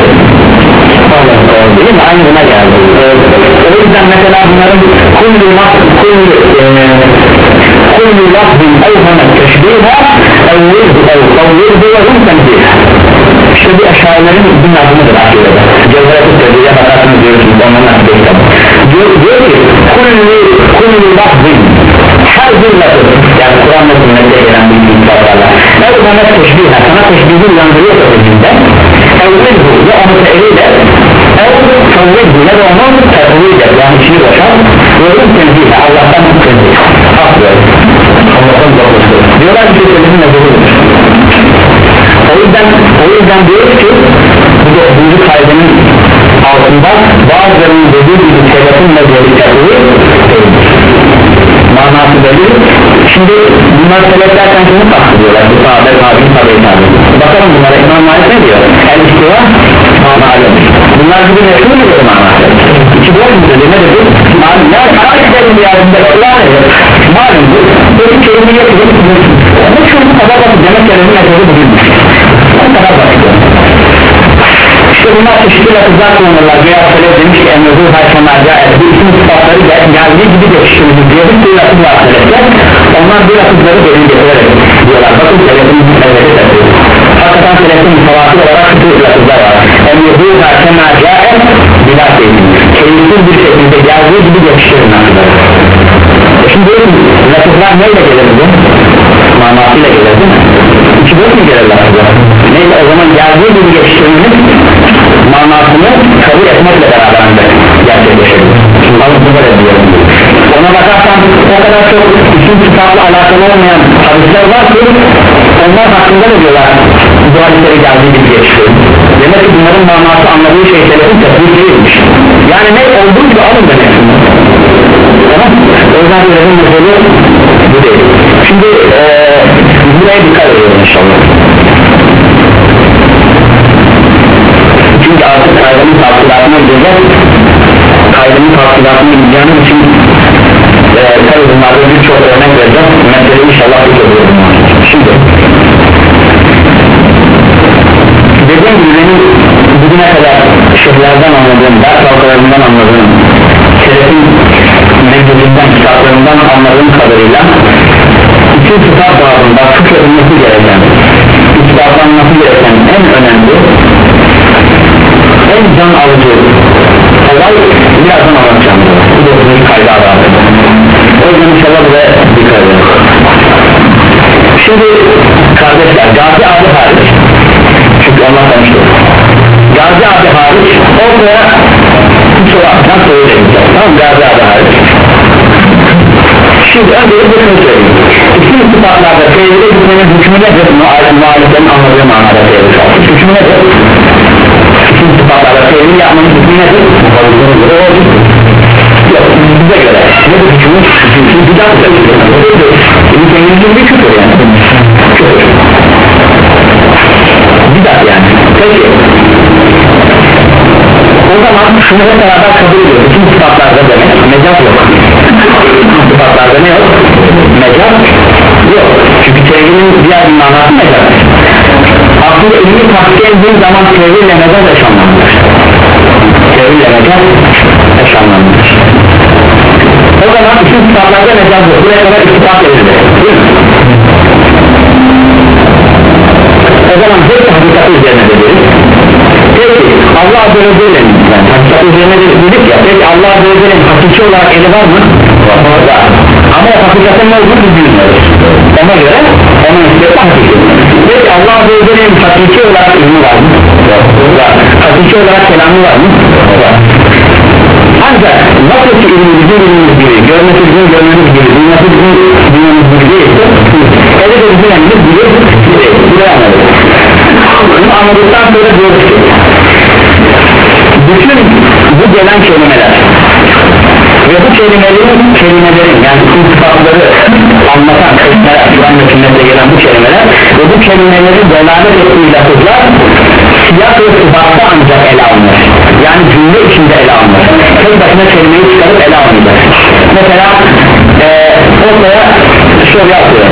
değil mi? Aynı buna geldi. O yüzden mesela bunların kullu kullu kullu lafzin evhana teşbiha evvirdu evvirdu ve hum tembiha. İşte bu eşarilerin bin adımıdır akidede. Cevherat-ı Tevhi'ye bakarsınız diyorsunuz, onların akidede kitabı. Diyor, diyor ki kullu kullu lafzin, her bir lafız, yani Kur'an'la sünnette gelen bir kitaplarla evhana teşbiha, sana teşbihi uyandırıyor sözünde, evvirdu ve onu tevhiyle evvirdu ya da onu tevhiyle, yani içini boşal ve hum tembiha, Allah'tan tembiha aklıyor, Allah'tan zorlaşıyor diyorlar ki sözünün nezeridir. O yüzden, o yüzden diyoruz ki bu dokuzuncu kaydenin altında bazılarının dediği gibi selefin mezheri tevhid manası belli. Şimdi bunlar selef derken kimi kastediyorlar? Bu sahabe, tabi'in, tabi'in, tabi'in. Bakalım bunlara İmam Malik ne diyor? El istiva ma'alem. Bunlar gibi meşhur mu diyor manası? İki boş mu dedi? Ne dedi? Malum. Yani Maliklerin bir yardımda Allah ne diyor? Malum bu. Böyle kelime yapılıp bu şunu kadar basit demek kelime mezheri bugünmüş. O kadar basit. İşte bunlar çeşitli lafızlar kullanırlar. Veya Selef demiş ki emrezi haşemaca bu isim sıfatları geldiği gibi geçiştirilir diye bir lafız var Selef'te. Onlar bu lafızları geri getirerek diyorlar. Bakın Selef'in mezheri yapıyor. Hakikaten Selef'in mütevakil olarak şu lafızlar var. Emrezi haşemaca bilat değil. Kendisiz bir şekilde geldiği gibi geçiştirin lafızları. Şimdi lafızlar neyle gelir bu? Manasıyla gelir değil mi? İki boş mu gelir lafızlar? Neyse o zaman geldiği gibi geçiştirmemiz manasını kabul etmekle beraber gerçekleşebilir. Alın bu böyle Ona bakarsan o kadar çok isim sıfatla alakalı olmayan hadisler var ki onlar hakkında ne diyorlar? Bu hadisleri geldiği gibi geçiyor. Demek ki bunların manası anladığı şey selefin tepkisi değilmiş. Yani ne olduğu gibi alın demek. Tamam? O yüzden selefin mesele bu değil. Şimdi ee, buraya dikkat edelim inşallah. Çünkü artık kaydanın tafsilatına gideceğiz. Kaydanın tafsilatına gideceğimiz için e, tabi bunlarda birçok örnek vereceğiz. Mesele inşallah bu çözüyorum. Şimdi dediğim gibi benim bugüne kadar şeylerden anladığım, ders halkalarından anladığım, selefin meclisinden, kitaplarından anladığım kadarıyla iki kitap bağında fıkredilmesi gereken, ispatlanması gereken en önemli, en can alıcı olay birazdan anlatacağım. Bu da bir kayda adı. O yüzden inşallah buraya dikkat edelim. Şimdi kardeşler, Gazi abi hariç, çünkü onlar tanışıyor. Gazi abi hariç ortaya bir soru atmak söyleyeceğim. Tamam, Gazi abi hariç. Şimdi öncelikle şunu söyleyeyim. İsim sıfatlarda tevhide gitmenin hükmü nedir? Muhaliflerin anladığı manada tevhide hükmü nedir? İsim sıfatlarda tevhide yapmanın hükmü nedir? Yok, bize göre nedir hükmü? Bidat da hükmü. Şimdi kendimizin bir küfür yani. Küfür. Bidat yani. Peki o zaman şunu hep beraber kabul ediyor. Bütün sıfatlarda demek mecaz yok. Sıfatlarda ne yok? Mecaz yok. Çünkü tevhidin diğer bir manası mecaz. Aslında ilmi tahkik ettiği zaman tevhidle mecaz eşanlanmış. Tevhidle mecaz eşanlanmış. O zaman bütün sıfatlarda mecaz yok. Buraya kadar istifat edilir. O zaman hep hakikati üzerine dediriz. Peki Allah Azze ve Celle'nin yani hakikati üzerine dedik ya, peki Allah Azze ve Celle'nin hakiki olarak eli var mı? Var. Ama o hakikatin ne olduğunu biz bilmiyoruz. Ona göre onun ispatı hakiki. Peki Allah Azze ve Celle'nin hakiki olarak ilmi var mı? Var. Hakiki olarak kelamı var mı? Var. Ancak nasıl ki ilmi bizim ilmimiz gibi, görmesi bizim görmemiz gibi, dünyası bizim dünyamız gibi değilse, öyle de bizim elimiz gibi değil. Buraya anladık. Bunu anladıktan sonra diyoruz ki bütün bu gelen kelimeler ve bu kelimelerin kelimelerin yani sıfatları anlatan kelimeler, Kur'an ve sünnette gelen bu kelimeler ve bu kelimeleri delalet ettiği lafızlar siyah ve sıfatta ancak ele alınır. Yani cümle içinde ele alınır. Tek başına kelimeyi çıkarıp ele alınır. Mesela ee, ortaya şöyle yapıyor.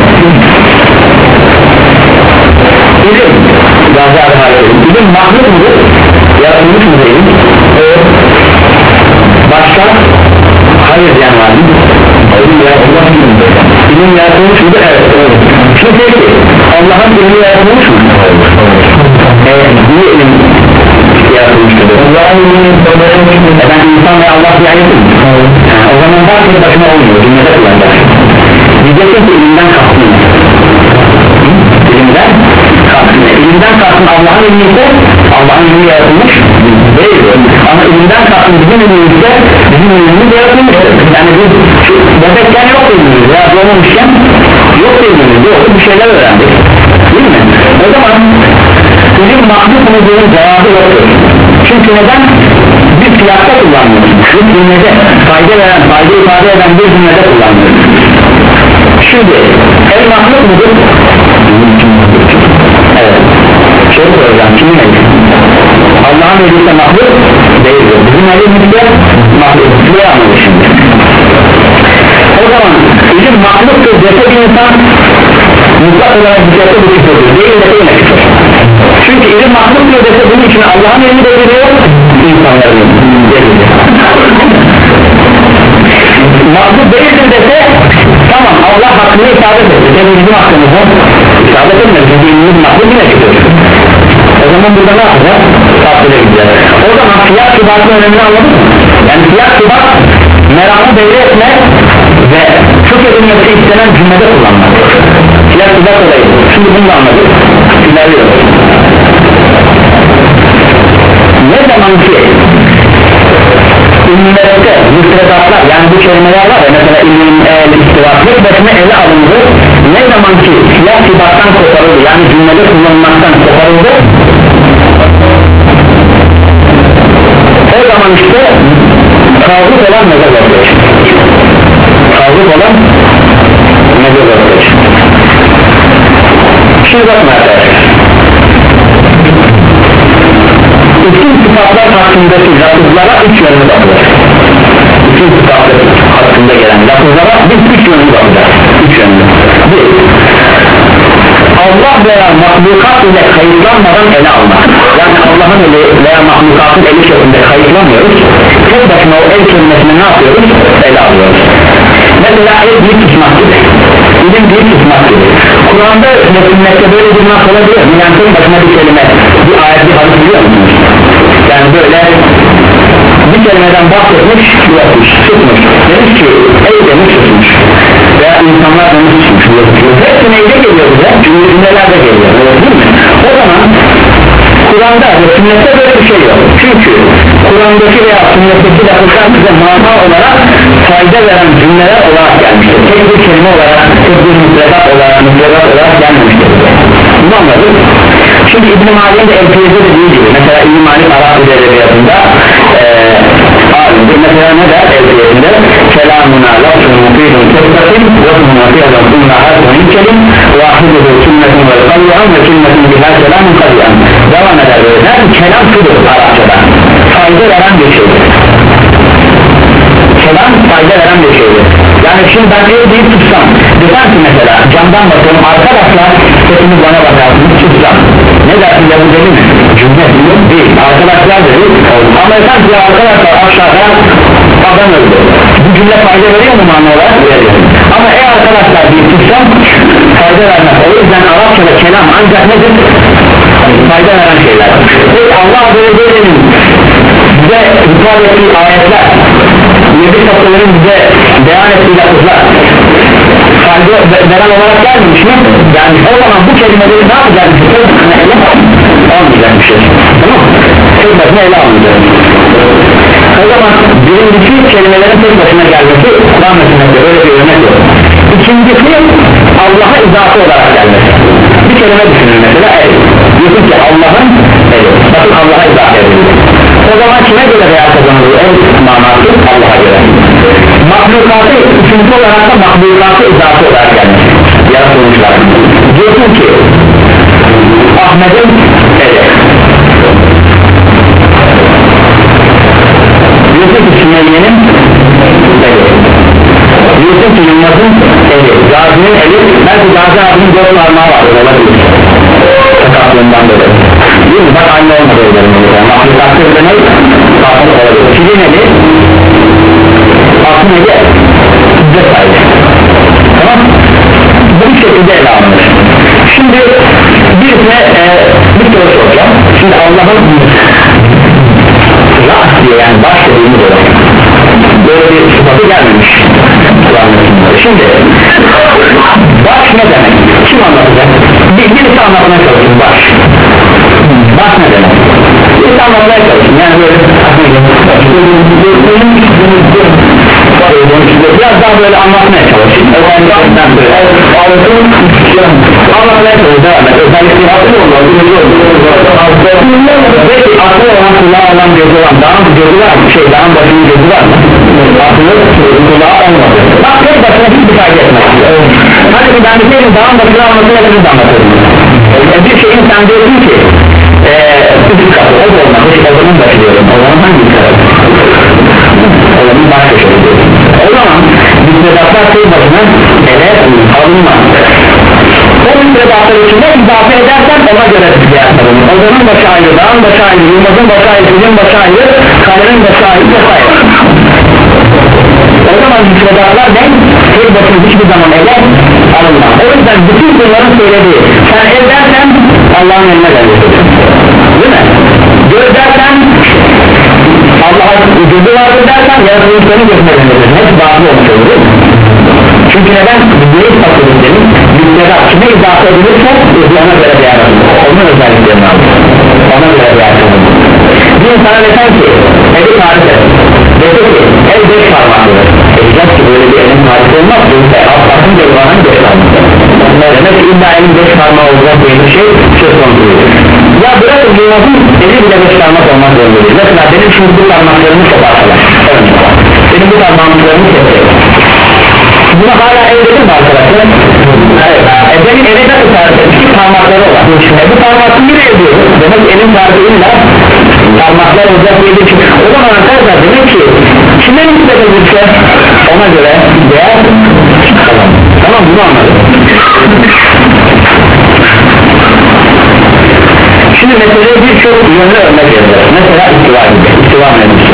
İlim, Gazi abi halidir. İlim mahluk mudur? Yaratılmış mı değil? Evet. Başka? Hayır diyen var mı? İlim yaratılmış mıdır? İlim yaratılmış mıdır? Evet. Şimdi peki, Allah'ın ilmi yaratılmış mı? Evet. Niye ilim yaratılmıştır? Allah'ın ilmi yaratılmış mıdır? E ben insan ve Allah bir ayetim. O zaman da tek başına olmuyor. Cümlede kullanacak. Diyeceksin ki ilimden kastın. İlimden kastın. İlimden kastın Allah'ın ilmi ise Allah'ın ilmi yaratılmış değil. Ama ilimden kastın bizim ilmi ise bizim ilmimiz yaratılmış. Yani biz bebekken yok ilmimiz veya doğmamışken yok ilmimiz yok. Bir şeyler öğrendik. Değil mi? O zaman ilim mahluk mudur cevabı yoktur. Çünkü neden? Bir siyahta kullanmıyoruz. Bir cümlede fayda veren, fayda ifade eden bir cümlede kullanmıyoruz. Şimdi el mahluk mudur? Evet. Şey soracağım, kimin eli? Allah'ın eli ise mahluk değildir. Bizim elimiz de mahluk. Buraya anladık şimdi. O zaman ilim mahluktur dese bir insan mutlak olarak dikkatle bu küfürdür. Değil de yine küfür. Çünkü ilim mahluktur dese bunun için Allah'ın elini deviriyor, insanların deviriyor. Mahluk değildir dese tamam, Allah hakkını isabet etti. Tabi bizim hakkımızı isabet etmez. Çünkü ilmimiz mahluk yine küfürdür. O zaman burada ne yapacağız? Tafsile gideceğiz. O zaman fiyat sıfatının önemini anladın mı? Yani fiyat sıfat meramı devre etme ve çok edilmesi istenen cümlede kullanmak. Fiyat sıfat olayı. Şimdi bunu da anladık. İlerliyoruz. Ne zaman ki ümmette müfredatlar yani bu kelimeler var ya mesela ilim, el, istivak tek başına ele alındı ne zaman ki siyah sibattan koparıldı yani cümlede kullanılmaktan koparıldı o zaman işte kavuk olan mezar ortaya kavuk olan mezar ortaya şimdi bakın arkadaşlar isim sıfatlar hakkındaki lafızlara üç yönlü bakılır isim sıfatlar hakkında gelen lafızlara biz üç yönlü bakacağız üç yönlü bir Allah veya mahlukat ile kayıtlanmadan ele almak yani Allah'ın eli veya mahlukatın eli şeklinde kayıtlamıyoruz tek başına o el kelimesini ne yapıyoruz ele alıyoruz mesela el büyük tutmak gibi ilim büyük tutmak gibi Kur'an'da ve sünnette böyle bir nasıl olabilir yani tek başına bir kelime bir ayet bir hadis biliyor musunuz yani böyle bir kelimeden bahsetmiş yapmış tutmuş demiş ki el demiş tutmuş veya insanlar demiş tutmuş hepsi neyde geliyor bize cümlelerde geliyor değil mi o zaman Kur'an'da ve sünnette böyle bir şey yok çünkü Kur'an'daki veya sünnetteki lafızlar bize mana olarak fayda veren cümleler olarak gelmiştir tek bir kelime olarak tek bir müfredat olarak müfredat olarak gelmemiştir bunu anladık şimdi İbn-i Mali'nin de elfiyede dediği gibi mesela İbn-i Mali Arap edebiyatında mesela ne der elfiyetinde kelamuna lafzun mufidun kesratin lafzuna fiyadun bunna harfun kelim vahiduhu sünnetin ve kavyan ve sünnetin biha kelamun kavyan devam eder böyle der kelam şudur Arapçada fayda veren bir şeydir kelam fayda veren bir şeydir yani şimdi ben el deyip tutsam desem ki mesela camdan bakıyorum arkadaşlar sesimiz bana bakarsınız tutsam ne dersin ya bu deli mi? Cümle değil arkadaşlar dedi ama efendim ya arkadaşlar aşağıda adam öldü bu cümle fayda veriyor mu manu olarak? Veriyor ama ey arkadaşlar deyip tutsam fayda vermez o yüzden Arapçada kelam ancak nedir? Fayda veren şeyler peki Allah Azze'nin bize hitap ettiği ayetler Nebi Tasavvur'un bize beyan ettiği lafızlar fayda veren olarak gelmemiş mi? Yani o zaman bu kelimeleri ne yapacak bir şey? Almayacak bir şey tamam mı? Tek başına ele almayacak o zaman birincisi kelimelerin tek başına gelmesi Kur'an metininde öyle bir örnek yok İkincisi Allah'a izafe olarak gelmesi bir kelime düşünün mesela el diyorsun ki Allah'ın eli bakın Allah'a izafe edilir o zaman kime göre veya kazanılır el manası Allah'a göre mahlukatı üçüncü olarak da mahlukatı izafe olarak gelmesi yaratılmışlar diyorsun ki Ahmet'in eli diyorsun ki Sümeyye'nin eli diyorsun ki Yılmaz'ın eli Gazi'nin eli belki Gazi abinin dört parmağı vardır olabilir sakatlığından dolayı değil mi? Bak aynı olmadı öyle mahlukatta bile ne? Saklık olabilir Filin eli aklın eli size sahibi tamam bu şekilde ele alınır şimdi birisine e, bir soru soracağım şimdi Allah'ın Ra'as diye yani baş dediğimiz olarak böyle bir sıfatı gelmemiş şimdi baş ne demek kim anlatacak bir, birisi anlatmaya çalışın baş baş ne demek birisi anlatmaya çalışın yani böyle biraz daha böyle anlatmaya çalışın özelliklerden böyle anlatmaya çalışın devam et özellikle akıl olmalı peki akıl olan kulağı olan gözü olan dağın gözü var mı? şey dağın başının gözü var mı? akıllı kulağı olmadı bak tek başına hiçbir fayda etmez hadi bir ben bir şeyin dağın başını anlatmaya hepimiz anlatırım bir şeyin sen diyorsun ki üst katı o da olmaz o zaman başı diyorum o zaman hangi katı? o zaman baş köşesi diyorum o zaman müfredatlar tek başına ele alınmaz o müfredatlar içinde izafe edersen ona göre yapmalım o zaman başı ayrı, dağın başı ayrı, yılmazın başı ayrı, sizin başı ayrı, kalemin başı ayrı vesaire o zaman müfredatlar ne? tek başına hiçbir zaman ele alınmaz o yüzden bütün bunların söylediği sen el dersen Allah'ın eline gelirsin değil mi? göz dersen Allah'a gözü vardır dersen yaratılır seni gözüne gelirsin hepsi dağıtlı olmuş olur çünkü neden? Büyük takılır demin müfredat kime izafe edilirse ona göre bir yaratılır onun özelliklerini alır ona göre bir yaratılır bir insana desen ki evi tarif et dese ki elin beş parmağı olacak diye bir şey söz konusu değil. Ya bırakın cihazın eli bile beş parmak olmak zorunda değil. Mesela benim şimdi bu parmaklarımı koparsalar, benim bu parmaklarımı keselim, buna hala el dedim mi arkadaşlar? Evet. E benim ele de iki parmakları olan e bu parmakı nereye ediyoruz? Demek elin tarifiyle parmaklar olacak diye bir şey. O zaman arkadaşlar demek ki kime nispet edilse ona göre değer tamam, tamam bunu anladım. Şimdi meseleye birçok yönlü örnek vereceğiz. Mesela istiva gibi, istiva nedir?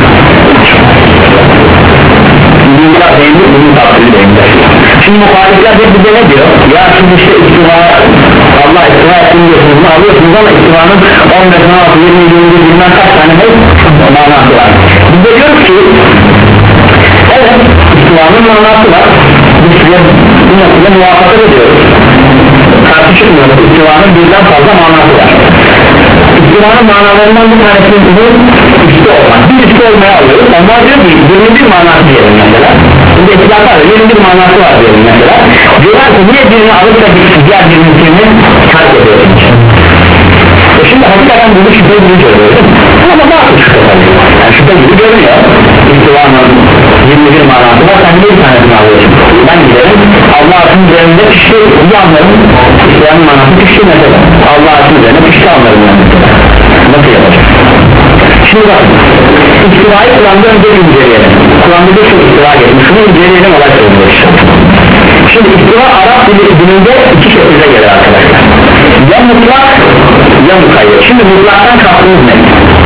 Bununla değindir, bunun tafsili değindir. Şimdi muhalifler de bize ne diyor? Ya şimdi işte istiva, Allah istiva etsin diyorsunuz, bunu alıyorsunuz ama istivanın on beş, on altı, yirmi, yirmi, bilmem kaç tane hep manası var. Biz de diyoruz ki evet, istivanın manası var. Biz size bu noktada muvaffakat ediyoruz. Karşı çıkmıyoruz, istivanın birden fazla manası var. İstivanın manalarından bir tanesinin bu üstü olmak. Bir üstü olmaya alıyoruz. Onlar diyor ki yirmi bir manası diyelim mesela. Şimdi etlaklar yirmi bir manası var diyelim mesela. Diyorlar ki niye birini alıp da diğer birini terk ediyoruz? E şimdi hakikaten bunu şüphe gibi görüyoruz. Ama bazı şüphe tabii. Yani şüphe gibi görünüyor. İstivanın yirmi bir manası var. Sen bir tanesini alıyorsun. Ben giderim. Allah'ın üzerinde pişti. Bir anlarım. İstivanın manası pişti mesela. Allah'ın üzerinde pişti anlarım yani. Nasıl yapacak? Şimdi bakın. İstivayı Kur'an'da önce inceleyelim. Kur'an'da bir çok istiva gelmiş. Şunu inceleyelim olay söylüyoruz. Şimdi istiva Arap dilinde iki şekilde gelir arkadaşlar. Ya mutlak ya mukayyet. Şimdi mutlaktan kastımız ne?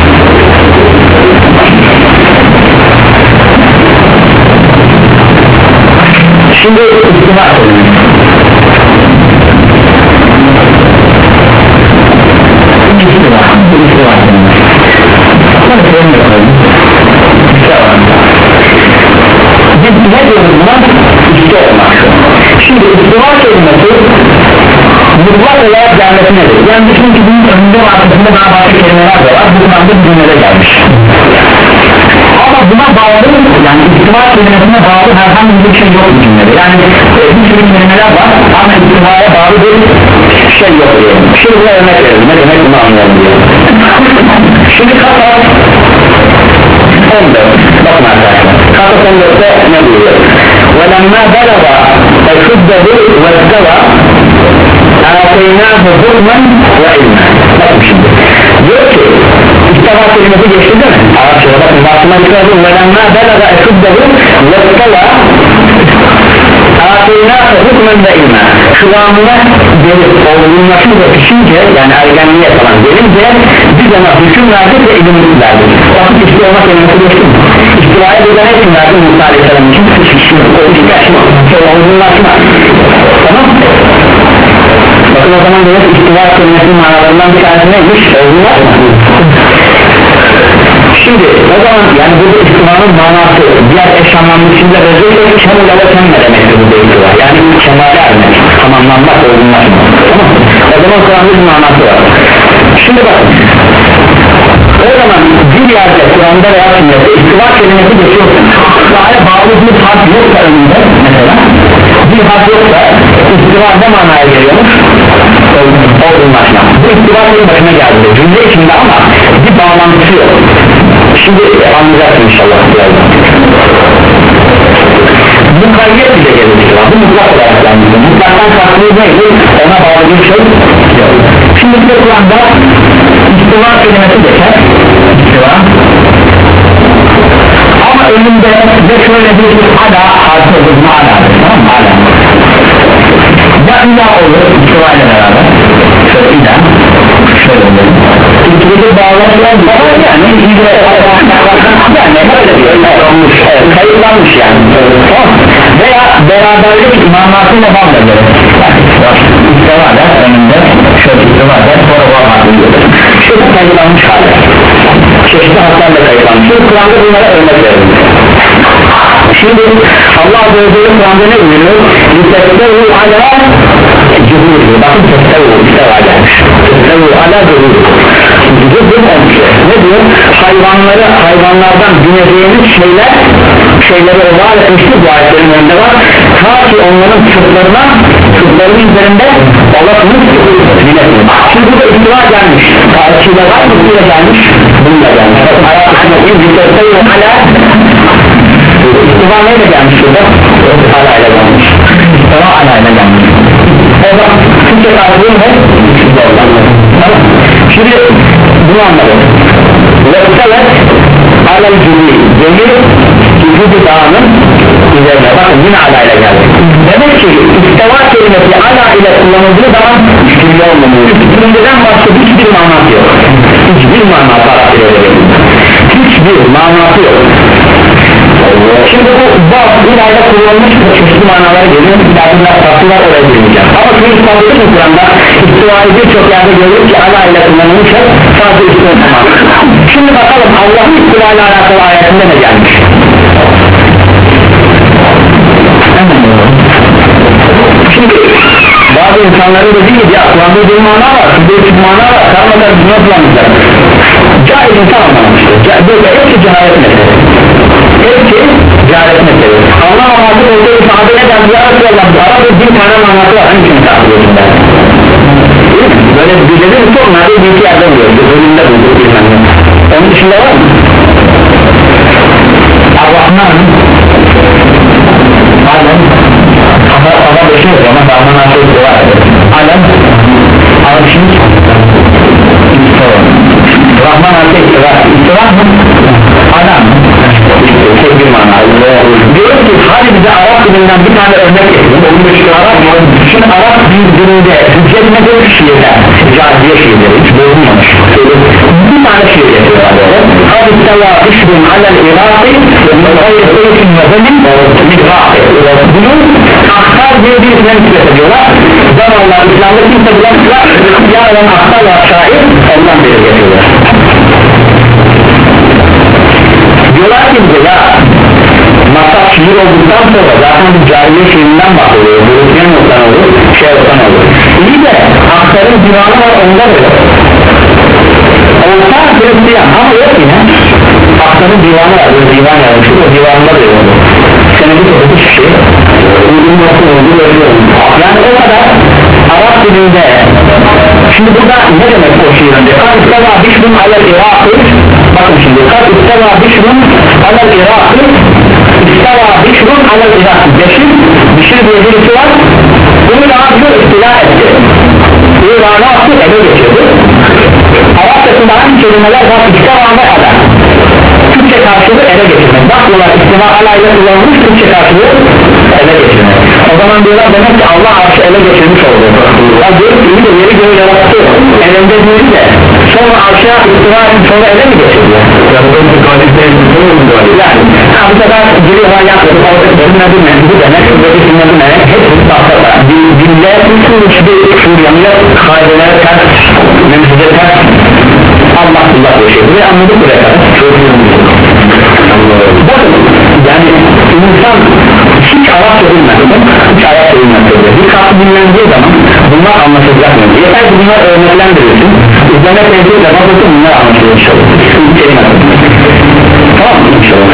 Şimdi istiva söylüyoruz. İstiva İstiva biz ne diyoruz buna? İşte olmak. Şimdi istiva kelimesi mutlak olarak gelmesi nedir? Yani çünkü bunun önünde ve arkasında daha başka kelimeler de var. Bu Kur'an'da bir cümlede gelmiş. Ama buna bağlı, yani istiva kelimesine bağlı herhangi bir şey yok bu cümlede. Yani e, bir sürü kelimeler var ama istivaya bağlı bir şey yok diye. Şimdi buna örnek verelim. Ne demek bunu anlayalım diye. Şimdi kasa on dört. Bakın arkadaşlar. Kasa on dörtte ne buyuruyor? وَلَمَّا بَلَغَ اَشُدَّهُ وَاسْتَوَى اَعْتَيْنَاهُ حُكْمًا وَعِلْمًا. Bakın şimdi. Diyor ki İstava kelimesi geçti değil mi? Arapçada bakın bakıma dikkat edin. وَلَمَّا بَلَغَ اَشُدَّهُ وَاسْتَوَى اَعْتَيْنَاهُ حُكْمًا وَعِلْمًا. Kıvamına gelip olgunlaşınca pişince yani ergenliğe falan gelince biz ona hüküm verdik ve ilim verdik. Bakın işte olma kelimesi geçti mi? İstivaya burada ne için verdik Musa Aleyhisselam için? Olgunlaşma, olgunlaşma. Tamam mı? Bakın o zaman diyoruz istiva kelimesinin manalarından bir tanesi neymiş? Olgunlaşma. Şimdi o zaman yani burada istivanın manası diğer eş anlamlı içinde rezil kemule ve kemme demektir bu istiva. Yani kemale ermek, tamamlanmak, olgunlaşmak. Tamam mı? O zaman Kur'an'da bir manası var. Şimdi bakın o zaman bir yerde Kur'an'da veya sünnette istiva kelimesi geçiyorsa istivaya bağlı bir harf yoksa önünde mesela bir harf yoksa istiva ne manaya geliyormuş? Olgunlaşmak. Bu istiva bir başına geldi cümle içinde ama bir bağlantısı yok. Şimdi anlayacaksın inşallah birazdan. Mukayyet bile gelir istiva. Bu mutlak olarak gelmiştir. Mutlaktan kastımız neydi? Ona bağlı bir şey yok. Şimdi bir de Kur'an'da istiva kelimesi geçer. İstiva. Ama önünde de şöyle bir ala harfi olur. Ala. Tamam mı? Ala. Ya ila olur istiva ile beraber. Şöyle ila. Şöyle olur. İkili bağlantılar yani ilgili yani böyle diyor olmuş, evet, kayıtlanmış yani tamam. Veya beraberlik manasıyla bağlıdır istiva der önünde şöyle istiva der sonra var hakkında şöyle kayıtlanmış hali çeşitli haklarla kayıtlanmış. Kur'an'da bunlara örnek verelim. Şimdi Allah Azze ve Celle Kur'an'da ne buyuruyor? Yüksektevu ala cühûrü. Bakın yüksektevu istiva gelmiş. Yüksektevu ala cühûrü. Ne diyor? Hayvanları, hayvanlardan dinlediğimiz şeyler şeyleri o var etmiştir bu ayetlerin önünde var ta ki onların sırtlarına sırtlarının üzerinde Allah'ın zinesini. Şimdi burada istiva gelmiş, karşıyla var mı buyla gelmiş, bununla gelmiş. Bakın Arap kısmının zikretteyi hala istiva neyle gelmiş burada? Hala ile gelmiş. İstiva hala ile gelmiş. O zaman Türkçe karşılığı ne? Tamam. Şimdi bunu anladım. Lekselet alel cüzi, cemil vücudu dağının üzerine, bakın yine ala ile geldi. Demek ki isteva kelimesi ala ile kullanıldığı zaman cümle olmamalı. Cümleden başka hiçbir manası yok. Hiçbir manası Arap ile verildi. Hiçbir manası yok. Şimdi bu bab ileride kullanılmış çeşitli manalara geliyor. İleride farklılar oraya girmeyeceğim. Ama şunu ispatladık mı Kur'an'da? İstivayı birçok yerde görüyoruz ki ala ile kullanılmış sadece üstüne tamam. Şimdi bakalım Allah'ın istiva ile alakalı ayetinde ne gelmiş? Şimdi bazı insanların dediği gibi ya Kur'an'da bir mana var, bir mana var, karmadan bunu yapılamayacak. Cahil insan anlamıştır. Böyle hepsi cehalet meselesi. Hepsi cehalet meselesi. Allah anlatı olduğu ifade eden bir arası olan bir arada bin tane manası var. Hangisini takip edin der? Böyle birileri bir çok nadir bir iki yerde oluyor. Bölümde bulduk bir tane. Onun dışında var mı? Ar-Rahman Alem Ama ama beşiniz ama Rahman Alem var. Alem Arşin Rahman Alem var. İstiva mı? Alem tek bir mana. Diyoruz ki hadi bize Arap dilinden bir tane örnek getirin. Onun için Arap Şimdi Arap dilinde hüccetine bir şiirde Cahiliye şiirleri hiç bozulmamış. Bir tane şiir getiriyorlar böyle. Hadi isteva işbun alel iraqi Muhayyed eysin ve zemin mikraqi. Bunun aktar diye bir ismen nispet ediyorlar. Zamanlar İslam'da kimse bulamazlar. Yarın aktar var şair ondan beri getiriyorlar. Diyorlar ki bize ya maksat şiir olduktan sonra zaten bu cahiliye şiirinden bahsediyor. Hristiyan olsan olur, şey olsan olur. İyi de aktarın divanı var onda böyle. Olsa Hristiyan ama yok yine. Aktarın divanı var, böyle divan yazmış. O divanında da yok. Senin bir çok bir şey. Uygun nasıl oldu böyle oldu. Yani o kadar Arap dilinde. Şimdi burada ne demek o şiirinde? Kat isteva bişrun alel iraqı. Bakın şimdi kat isteva bişrun alel iraqı. İsteva bişrun alel iraqı. Beşir, Bişir diye birisi var. Bunu daha bir istila etti. İran'a attı, ele geçirdi. Arapçasında hangi kelimeler var? İsteva ve ala. Türkçe karşılığı ele geçirmek. Bakıyorlar istiva alayla kullanılmış, Türkçe karşılığı ele geçirmek. O zaman diyorlar demek ki Allah arşı ele geçirmiş oldu. Ya diyor ki de yeri göğü yarattı. Elinde değil de sonra arşa istiva sonra ele mi geçirdi? Yani bu sefer giriyorlar yaklaşık orada sünnedir ne? Bu demek, buradaki sünnedir ne? Hepsi tahtada. Diller, hiçbir şuriyanıyla kaideler ters, mümküde ters Allah Allah yaşıyor. Ve anladık buraya kadar. Bakın yani insan hiç Arapça bilmez, hiç Arapça bilmez. Bir kapı dinlendiği zaman bunlar anlaşılacak mı? Yeter ki bunlar örneklendirilsin. Üzerine tezgirle bakılsın bunlar anlaşılır inşallah. Tamam mı inşallah?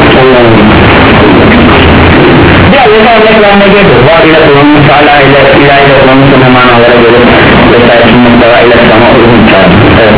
Diğer yeter örneklerine gelir. Var ile kullanmış, hala ile ilahi ile kullanmış ne manalara gelir. Vesaire sünnetlara ile sana uygun çağır. Evet.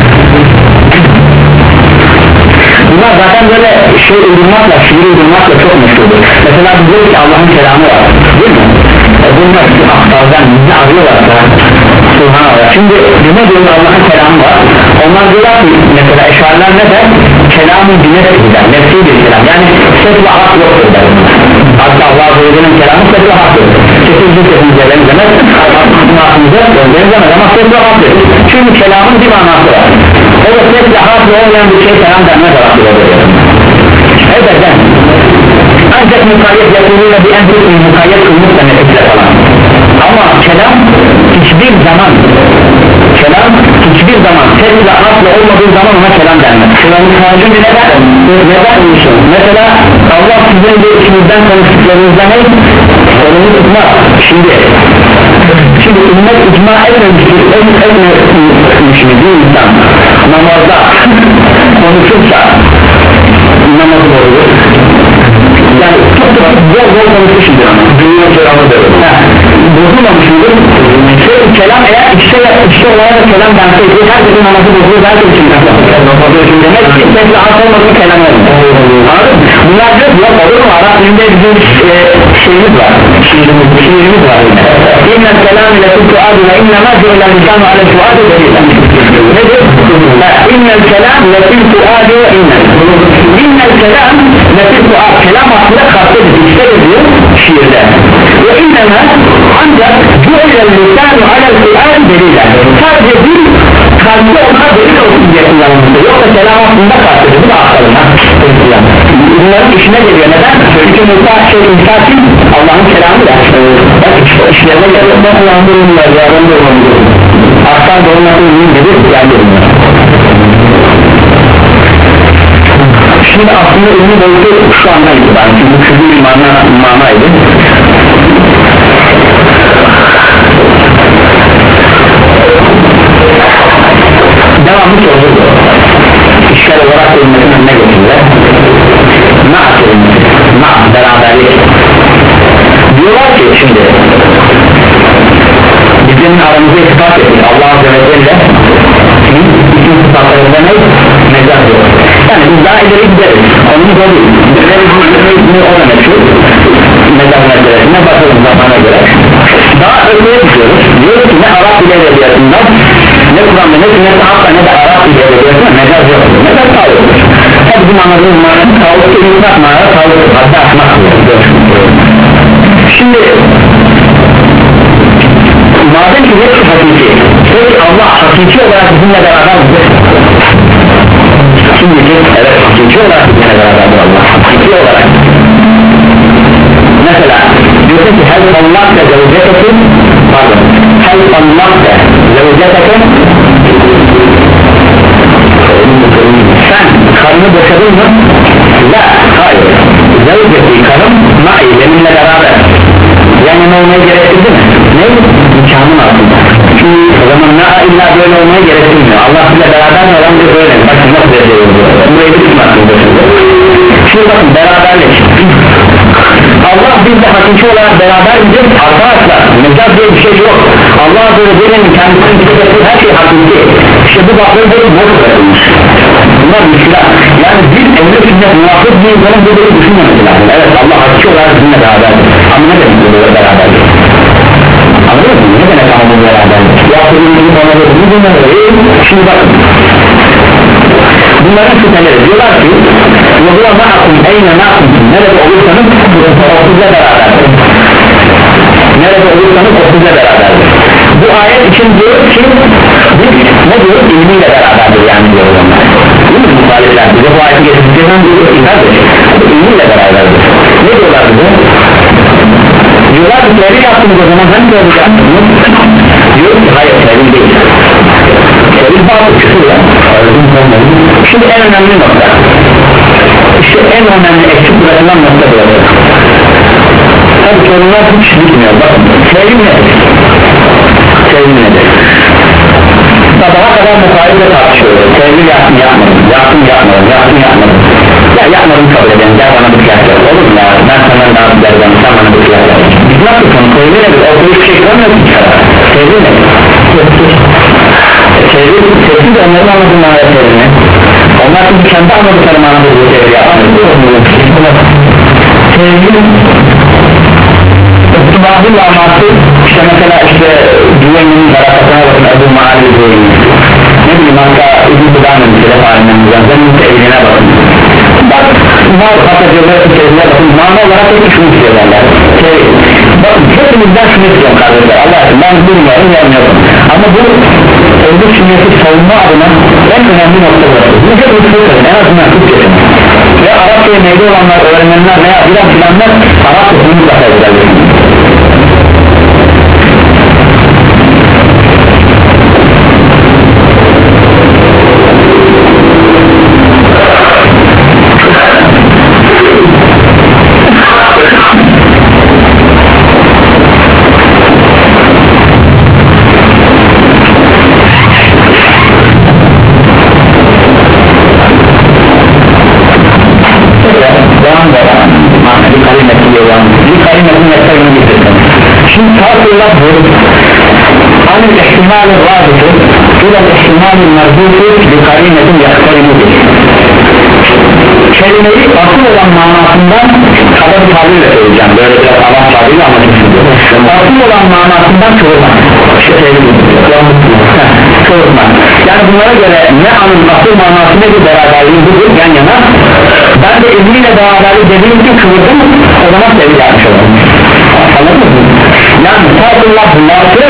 Bunlar zaten böyle şey uydurmakla, şiir uydurmakla çok meşhurdur. Mesela diyor ki Allah'ın kelamı var, değil mi? E bunlar ki aktardan bizi arıyorlarsa, subhanallah. Şimdi ne diyor Allah'ın kelamı var? Onlar diyorlar ki mesela eşariler ne der? Kelamı dinlet gider, nefsi bir kelam. Yani ses ve hak yoktur der. Hatta Allah'ın Azze'nin kelamı ses ve haktır. Kesinlikle sesinize benzemez, aklımıza benzemez ama ses ve haktır. Çünkü kelamın bir manası var. O da ses ve haklı olmayan bir şey kelam denmez Arap'ta oluyor. Ebeden ancak mukayyet yapılığıyla bir emri mukayyet kılmış da nefesle falan. Ama kelam hiçbir zaman kelam hiçbir zaman ses ve haklı olmadığı zaman ona kelam denmez. Kelamın sadece neden? Neden olmuşsun? Mesela Allah sizin de içinizden konuştuklarınızda ne? Onu tutmaz. Şimdi Şimdi ümmet icma etmemiştir, etmemiştir bir insan namazda konuşursa namaz olur. Yani çok çok bol bol konuşmuştur ama dünya kelamı derim. Bozulmamıştır. Şey kelam işte, işte olaya da kelam dansı ediyor, herkesin namazı bozuyor, belki için demek ki tekli az olmasın kelam olmuyor. Bunlar diyor ki yok olur mu, Arap dilinde bizim e, şeyimiz var, şiirimiz, şiirimiz var yine. İnnel kelam ile tuttu adına innema cü'le lisanu ale suadu delile. Nedir? İnnel kelam ile tuttu adına innel İnnel kelam ile tuttu adına, kelam aslında kastediyor, işte ediyor şiirde. Ve innema ancak cü'le lisanu ale suadu delile. Sadece bir kalbi olma delil olsun diye kullanılmıştır. Yoksa kelam aslında kastediyor, bu da aktarına. Bunların işine geliyor, neden? Çünkü Musa şey İsa kim? Allah'ın kelamı da bak işlerine geliyor, ne kullandırıyorlar ya, ben de kullandırıyorum aktar doğrulatın ürün gibi yani şimdi aslında ürünü boyutu şu andan itibaren çünkü küçük bir mana, manaydı devamlı sorulur işgal olarak ürünlerin önüne geçirdiler naat ürünleri naat beraberlik diyorlar ki şimdi bizim aramızda ispat ettik Allah Azze ve Celle bütün sıfatlarında ne? Mezar yok yani biz daha ileri gideriz konumuz o değil ne o demek şu mezar meselesine bakalım zamana göre daha öteye gidiyoruz diyoruz ki ne Arap dili edebiyatından ne Kur'an'da ne sünnette hatta ne de Arap dili edebiyatından mezar yok mezar sağlıktır hep bizim anladığımız manası sağlık kelimesine manası sağlıktır hatta atmak şimdi madem ki hepsi hakiki peki Allah hakiki olarak bizimle beraber midir? Kim diyecek? Evet hakiki olarak bizimle beraberdir Allah hakiki olarak mesela diyorsun ki hel Allah da zevcetekin pardon hel Allah da zevcetekin sen karını boşadın mı? La hayır zevceti karım ma'i benimle beraber yani ne olmaya gerekirdi mi? Ne? Nikahın altında çünkü o zaman ne illa böyle olmaya gerektirmiyor Allah bile beraber mi olan bir böyle bakın nasıl ediyoruz burayı bir kim aklında şimdi bakın beraberlik Allah bizde hakiki olarak beraber midir? Arkadaşlar mecaz diye bir şey yok Allah Azze ve Celle'nin kendisinin bitirdiği her şey hakiki işte bu bakımda böyle boş bırakılmış bunlar müşkilat yani bir evli sünnet muhakkak bir insanın bu böyle düşünmemesi lazım evet Allah hakiki olarak bizimle beraberdir ama ne demek bu böyle beraberdir? Anladın mı? Ne demek ama bu beraberdir? Yaptığımız gibi bana da bu bunları şimdi bakın bunların şüpheleri diyorlar ki وَهُوَ مَعَكُمْ اَيْنَ مَعَكُمْ nerede olursanız o sizle beraberdir nerede olursanız o sizle beraberdir bu ayet için diyor ki biz ne diyor? İlmiyle beraberdir yani diyor onlar değil mi? Muhalifler bize bu ayeti getirdikten diyor ki ilmiyle beraberdir ne diyorlar bize? diyorlar ki tevil yaptığımız o zaman hangi olacak? diyor ki hayır tevil değil tevil bazı küfür ya şimdi en önemli nokta işte en önemli eksik bırakılan nokta burası tabi sorunlar hiç bitmiyor bakın tevil nedir? tevil nedir? sabaha kadar muhalifle tartışıyoruz tevil yaptım yapmadım yaptım yapmadım yaptım yapmadım ya yapmadım kabul edelim gel bana bir kıyas yap olur mu ya ben senden daha bir derdim sen bana bir kıyas yap biz ne yapıyorsun tevil nedir? orada hiçbir şey görmüyorsun tevil nedir? tevil tevil de onların anladığım ayetlerini onlar şimdi kendi anladıkları manada bu tevil yapmıyor tevil İhtibahül aması işte mesela işte güveninin harekatına bakın Ebu Ma'ali Zeyni ne bileyim hatta İbn-i Kudan'ın telef halinden müzazzenin teviline bakın bak mal hatta cevap teviline bakın mana olarak hep şunu istiyorlar bakın hepimizden şunu istiyorum kardeşler Allah için ben bilmiyorum yapmıyorum ama bu özgür sünneti savunma adına en önemli nokta burası bu hep usulün en azından Türkçe'nin ve Arapça'ya meyde olanlar öğrenenler veya bilen filanlar Arapça'sını mutlaka özellikle şimdi tartıyorlar bu anil ihtimali râdisi ilel ihtimali merdûsi bir karinetin yaktarinidir. Kelimeyi asıl olan manasından kaba bir tabirle söyleyeceğim, böyle biraz Allah tabiriyle anlatmışım. Asıl olan manasından kıvırmak, kıvırmak. Yani bunlara göre ne anın asıl manası ne bir beraberliği budur yan yana. Ben de ilmiyle beraberliği dediğim için kıvırdım, o zaman sevgi yapmış oldum. Anladın mı? Yani Fadullah lafı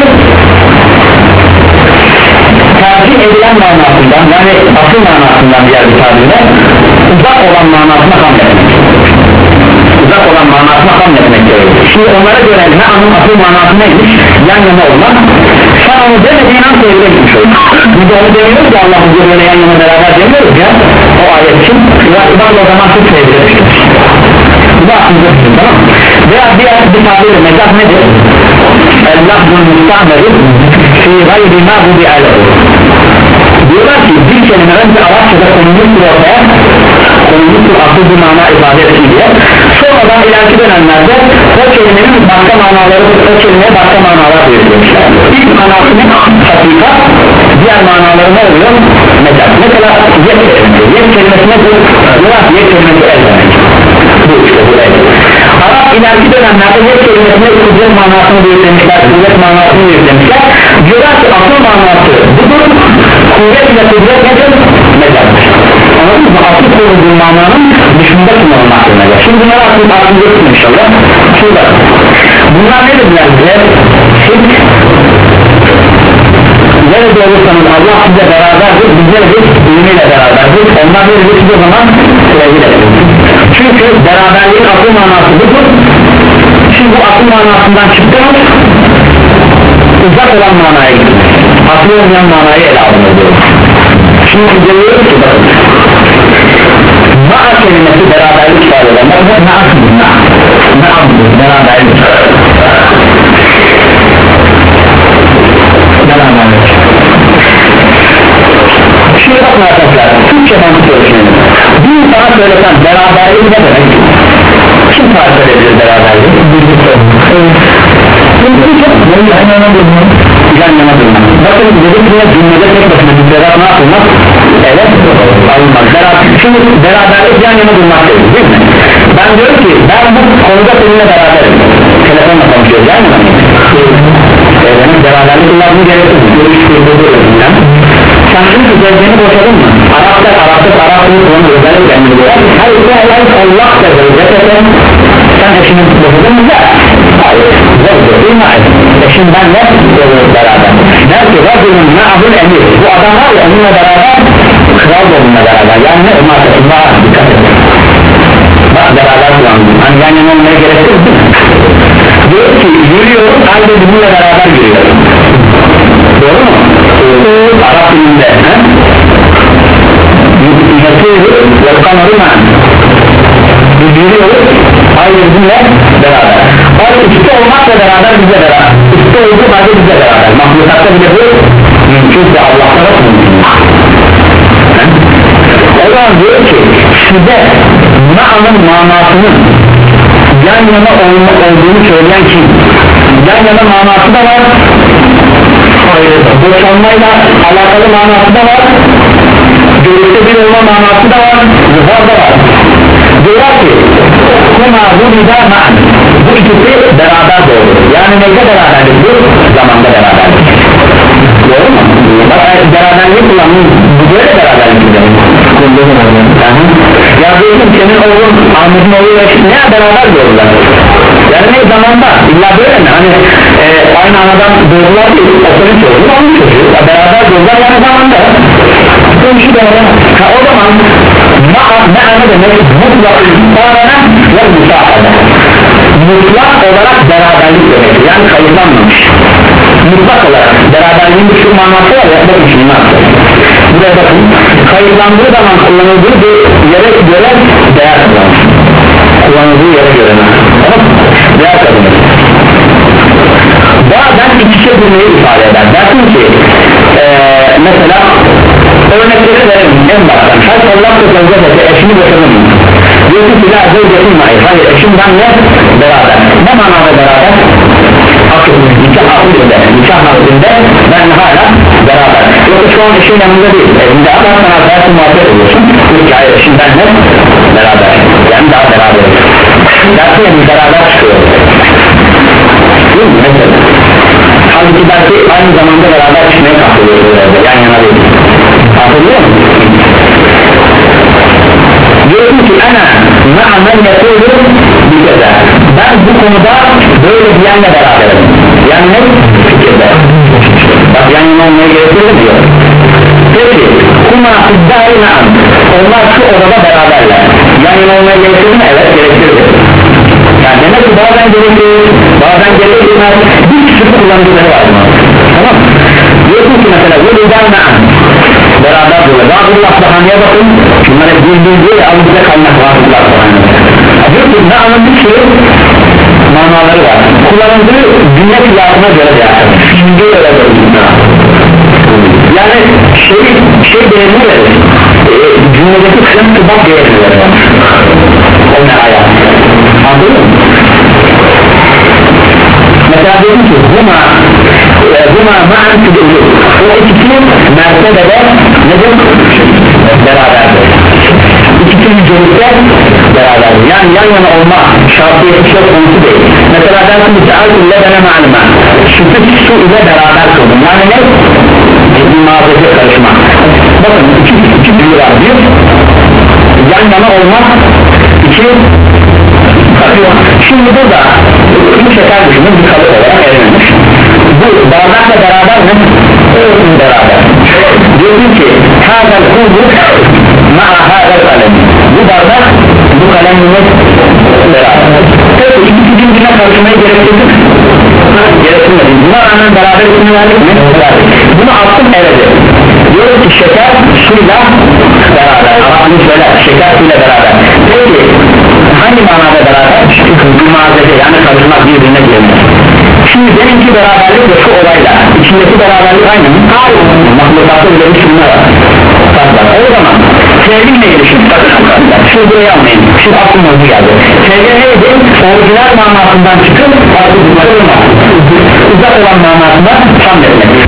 tercih edilen manasından, yani asıl manasından diğer bir tabirle uzak olan manasına hamletmek, uzak olan manasına hamletmek gerekiyor. Şimdi onlara göre ne anın asıl manası neymiş? Yan yana olmak. Sen onu demediğin an sevgiye gitmiş olur. Biz de onu demiyoruz ki Allah huzuruyla yan yana beraber demiyoruz ya, o ayet için ben o zaman çok sevgiye düşmüş. Bu da aklınıza tutun, tamam mı? Veya diğer bir tabirle mezah nedir? El-lafzul müstahmeri fi gayri ma bu bi alehu. Diyorlar ki bir kelime önce Arapçada konulmuştur ortaya, konulmuştur asıl bir mana ifade etsin diye, sonradan ileriki dönemlerde o kelimenin başka manaları, o kelimeye başka manalar verilmişler. İlk manası ne? Hakikat, diğer manaları ne oluyor? Mezah. Mesela yet kelimesi, yet kelimesi nedir? Diyorlar ki yet kelimesi el demek. Bu işte bu el. Arap ileriki dönemlerde yet kelimesine kudret manasını belirlemişler, kudret manasını belirlemişler. Diyorlar ki asıl manası budur, kuvvet ile kudret nedir? Mezardır. Anladınız mı? Asıl kurulduğu mananın dışında kullanılmaktadır mezar. Şimdi bunları asıl aklınıza tutun inşallah. Şurada. Bunlar nedir bilen bize? Siz nerede olursanız Allah size beraberdir, bizler de ilmiyle beraberdir. Onlar böyle bir o zaman sevgiyle. Çünkü beraberliğin asıl manası budur. Şimdi bu asıl manasından çıktığımız uzak olan manaya gidiyor. Asıl olmayan manayı ele alınıyor. Şimdi görüyoruz ki bakın, ma'a kelimesi beraberlik ifade eden na'adır, na'adır, beraberlik beraberlik. Şimdi bakın arkadaşlar, Türkçeden tutuyorsunuz. Bir insana söylesen beraberlik ne demek? Kim tarif edebilir beraberlik? Çünkü yan yana durmak, yan yana durmak. Bakın dedik ki cümlede tek başına bir beraber ne yapılmaz? Evet, alınmaz. Beraber, şimdi beraberlik yan yana durmak değil, değil mi? Ben diyorum ki ben bu konuda seninle beraberim. Telefonla konuşuyoruz, yan yana mı? Evet, beraberlik kullanmaya gerekir mi? Görüştüğünde duruyorsun sen. Sen şimdi gözlerini boşadın mı? Arap'ta, Arap'ta, Arap'ta onu özellikle emrediyor. Hayır, bu olay Allah da özellikle sen eşini boşadın mı? Hayır, zor değil mi? Eşin benle beraber. Der ki Rabbinin ma'ahul emir. Bu adam var ya onunla beraber, kral da onunla beraber. Yani ne? Onun arkasında dikkat et. Bak beraber kullandım. Hani yan yana olmaya gerektir mi? Diyor ki yürüyorum, halde bununla beraber yürüyorum. Doğru mu? Arap dilinde yatıyoruz ve kamarı man yürüyoruz aynı bizimle beraber ay üstte olmakla beraber bize beraber üstte olduğu halde bize beraber mahlukatta bile bu mümkün ve Allah'ta da mümkün. O zaman diyor ki size ma'anın manasının yan yana olduğunu söyleyen kim? Yan yana manası da var, boşanmayla alakalı manası da var, görüşte bir olma manası da var, zıhar da var. Diyorlar ki kuma bu nida ma'an, bu ikisi beraber doğru. Yani neyde beraberlik? Bu zamanda beraberlik. Doğru mu? Bak beraberlik kullanmış, bu böyle beraberlik ya diyorsun senin oğlun Ahmet'in oğluyla ne beraber doğrular? Yani ne zamanda? İlla böyle mi? Hani e, aynı anadan doğrular değil, o senin çocuğun onun çocuğu ya beraber doğrular yani zamanda ha, o zaman ma'a me'ane demek mutlak istarana ve müsaade mutlak olarak beraberlik demek yani kayıtlanmamış mutlak olarak beraberliğin bir şu manası var ya bakın şimdi nasıl buraya bakın kayıtlandığı zaman kullanıldığı bir yere göre değer kullanır kullanıldığı yere göre tamam mı? Değer kullanır bazen iç içe durmayı ifade eder dersin ki ee, mesela örnekleri verelim en baştan hayır Allah da sözde eşini boşadın mı? Diyorsun ki la zevcetin hayır hayır eşim benle beraber ne manada beraber? Akıl, nikah aklinde nikah aklinde ben hala beraber yoksa şu an eşin yanında değil evinde ama sen arkadaşın muhabbet ediyorsun çünkü hayır eşin benimle beraber yani daha beraber dersin ya bir beraber çıkıyor değil mi mesela halbuki belki aynı zamanda beraber çıkmaya kalkıyoruz yan yana değil anlıyor musun? Diyorsun ki ana ma'amen yapıyorum bir kere ben bu konuda böyle diyenle beraberim yani ne? Fikirde bak yan yana olmaya gerekir mi diyor peki kuma iddari na'am onlar şu odada beraberler yan yana olmaya gerekir mi? Evet gerekir yani demek ki bazen gerekir bazen gerekirmez bir küçük kullanışları var tamam mı? Diyorsun ki mesela bu iddari na'am beraber böyle Rahullah Sahanı'ya bakın bunlara bildiği ve alınca kaynak Rahullah Sahanı'ya diyor ki na'amın bir sürü manaları var kullanıldığı cümle kıyasına göre de şimdi öyle de yani şey, şey değerini verir e, cümledeki kısım tıbak değerini verir o ne hayat anladın mı? Mesela dedim ki huma huma ma'an tüdülü o ikisi mertebede nedir? Beraberdir ikisi yücelikte beraberdir yani yan yana olma şartiyeti söz konusu değil mesela dersin ki al ile bana ma'luma sütü su ile beraber kıldım yani ne? bir mağazaya karışma bakın iki, iki büyü var bir yan yana olma iki katıyor şimdi burada bir şeker düşünün bir kalıp olarak evlenmiş bu bardakla beraber mi? beraber diyorsun ki hazel kubu ma'a hazel kalem bu bardak bu kalemle beraber peki ikisi birbirine karışmayı gerektirdi mi? gerektirmedi buna rağmen beraber ismini verdik mi? bunu attım evde diyoruz ki şeker suyla beraber Arap'ın söyler şeker suyla beraber peki hangi manada beraber? bir malzeme yani karışmak birbirine girmek şimdi benimki beraberlik de şu olayla içindeki beraberlik aynı mı? hayır mahlukatı bile bir sürüne var o zaman sevgi neydi şimdi? şunu buraya almayın şimdi aklım oldu geldi sevgi neydi? orijinal manasından çıkıp farklı bulmak uzak olan manasından tam etmek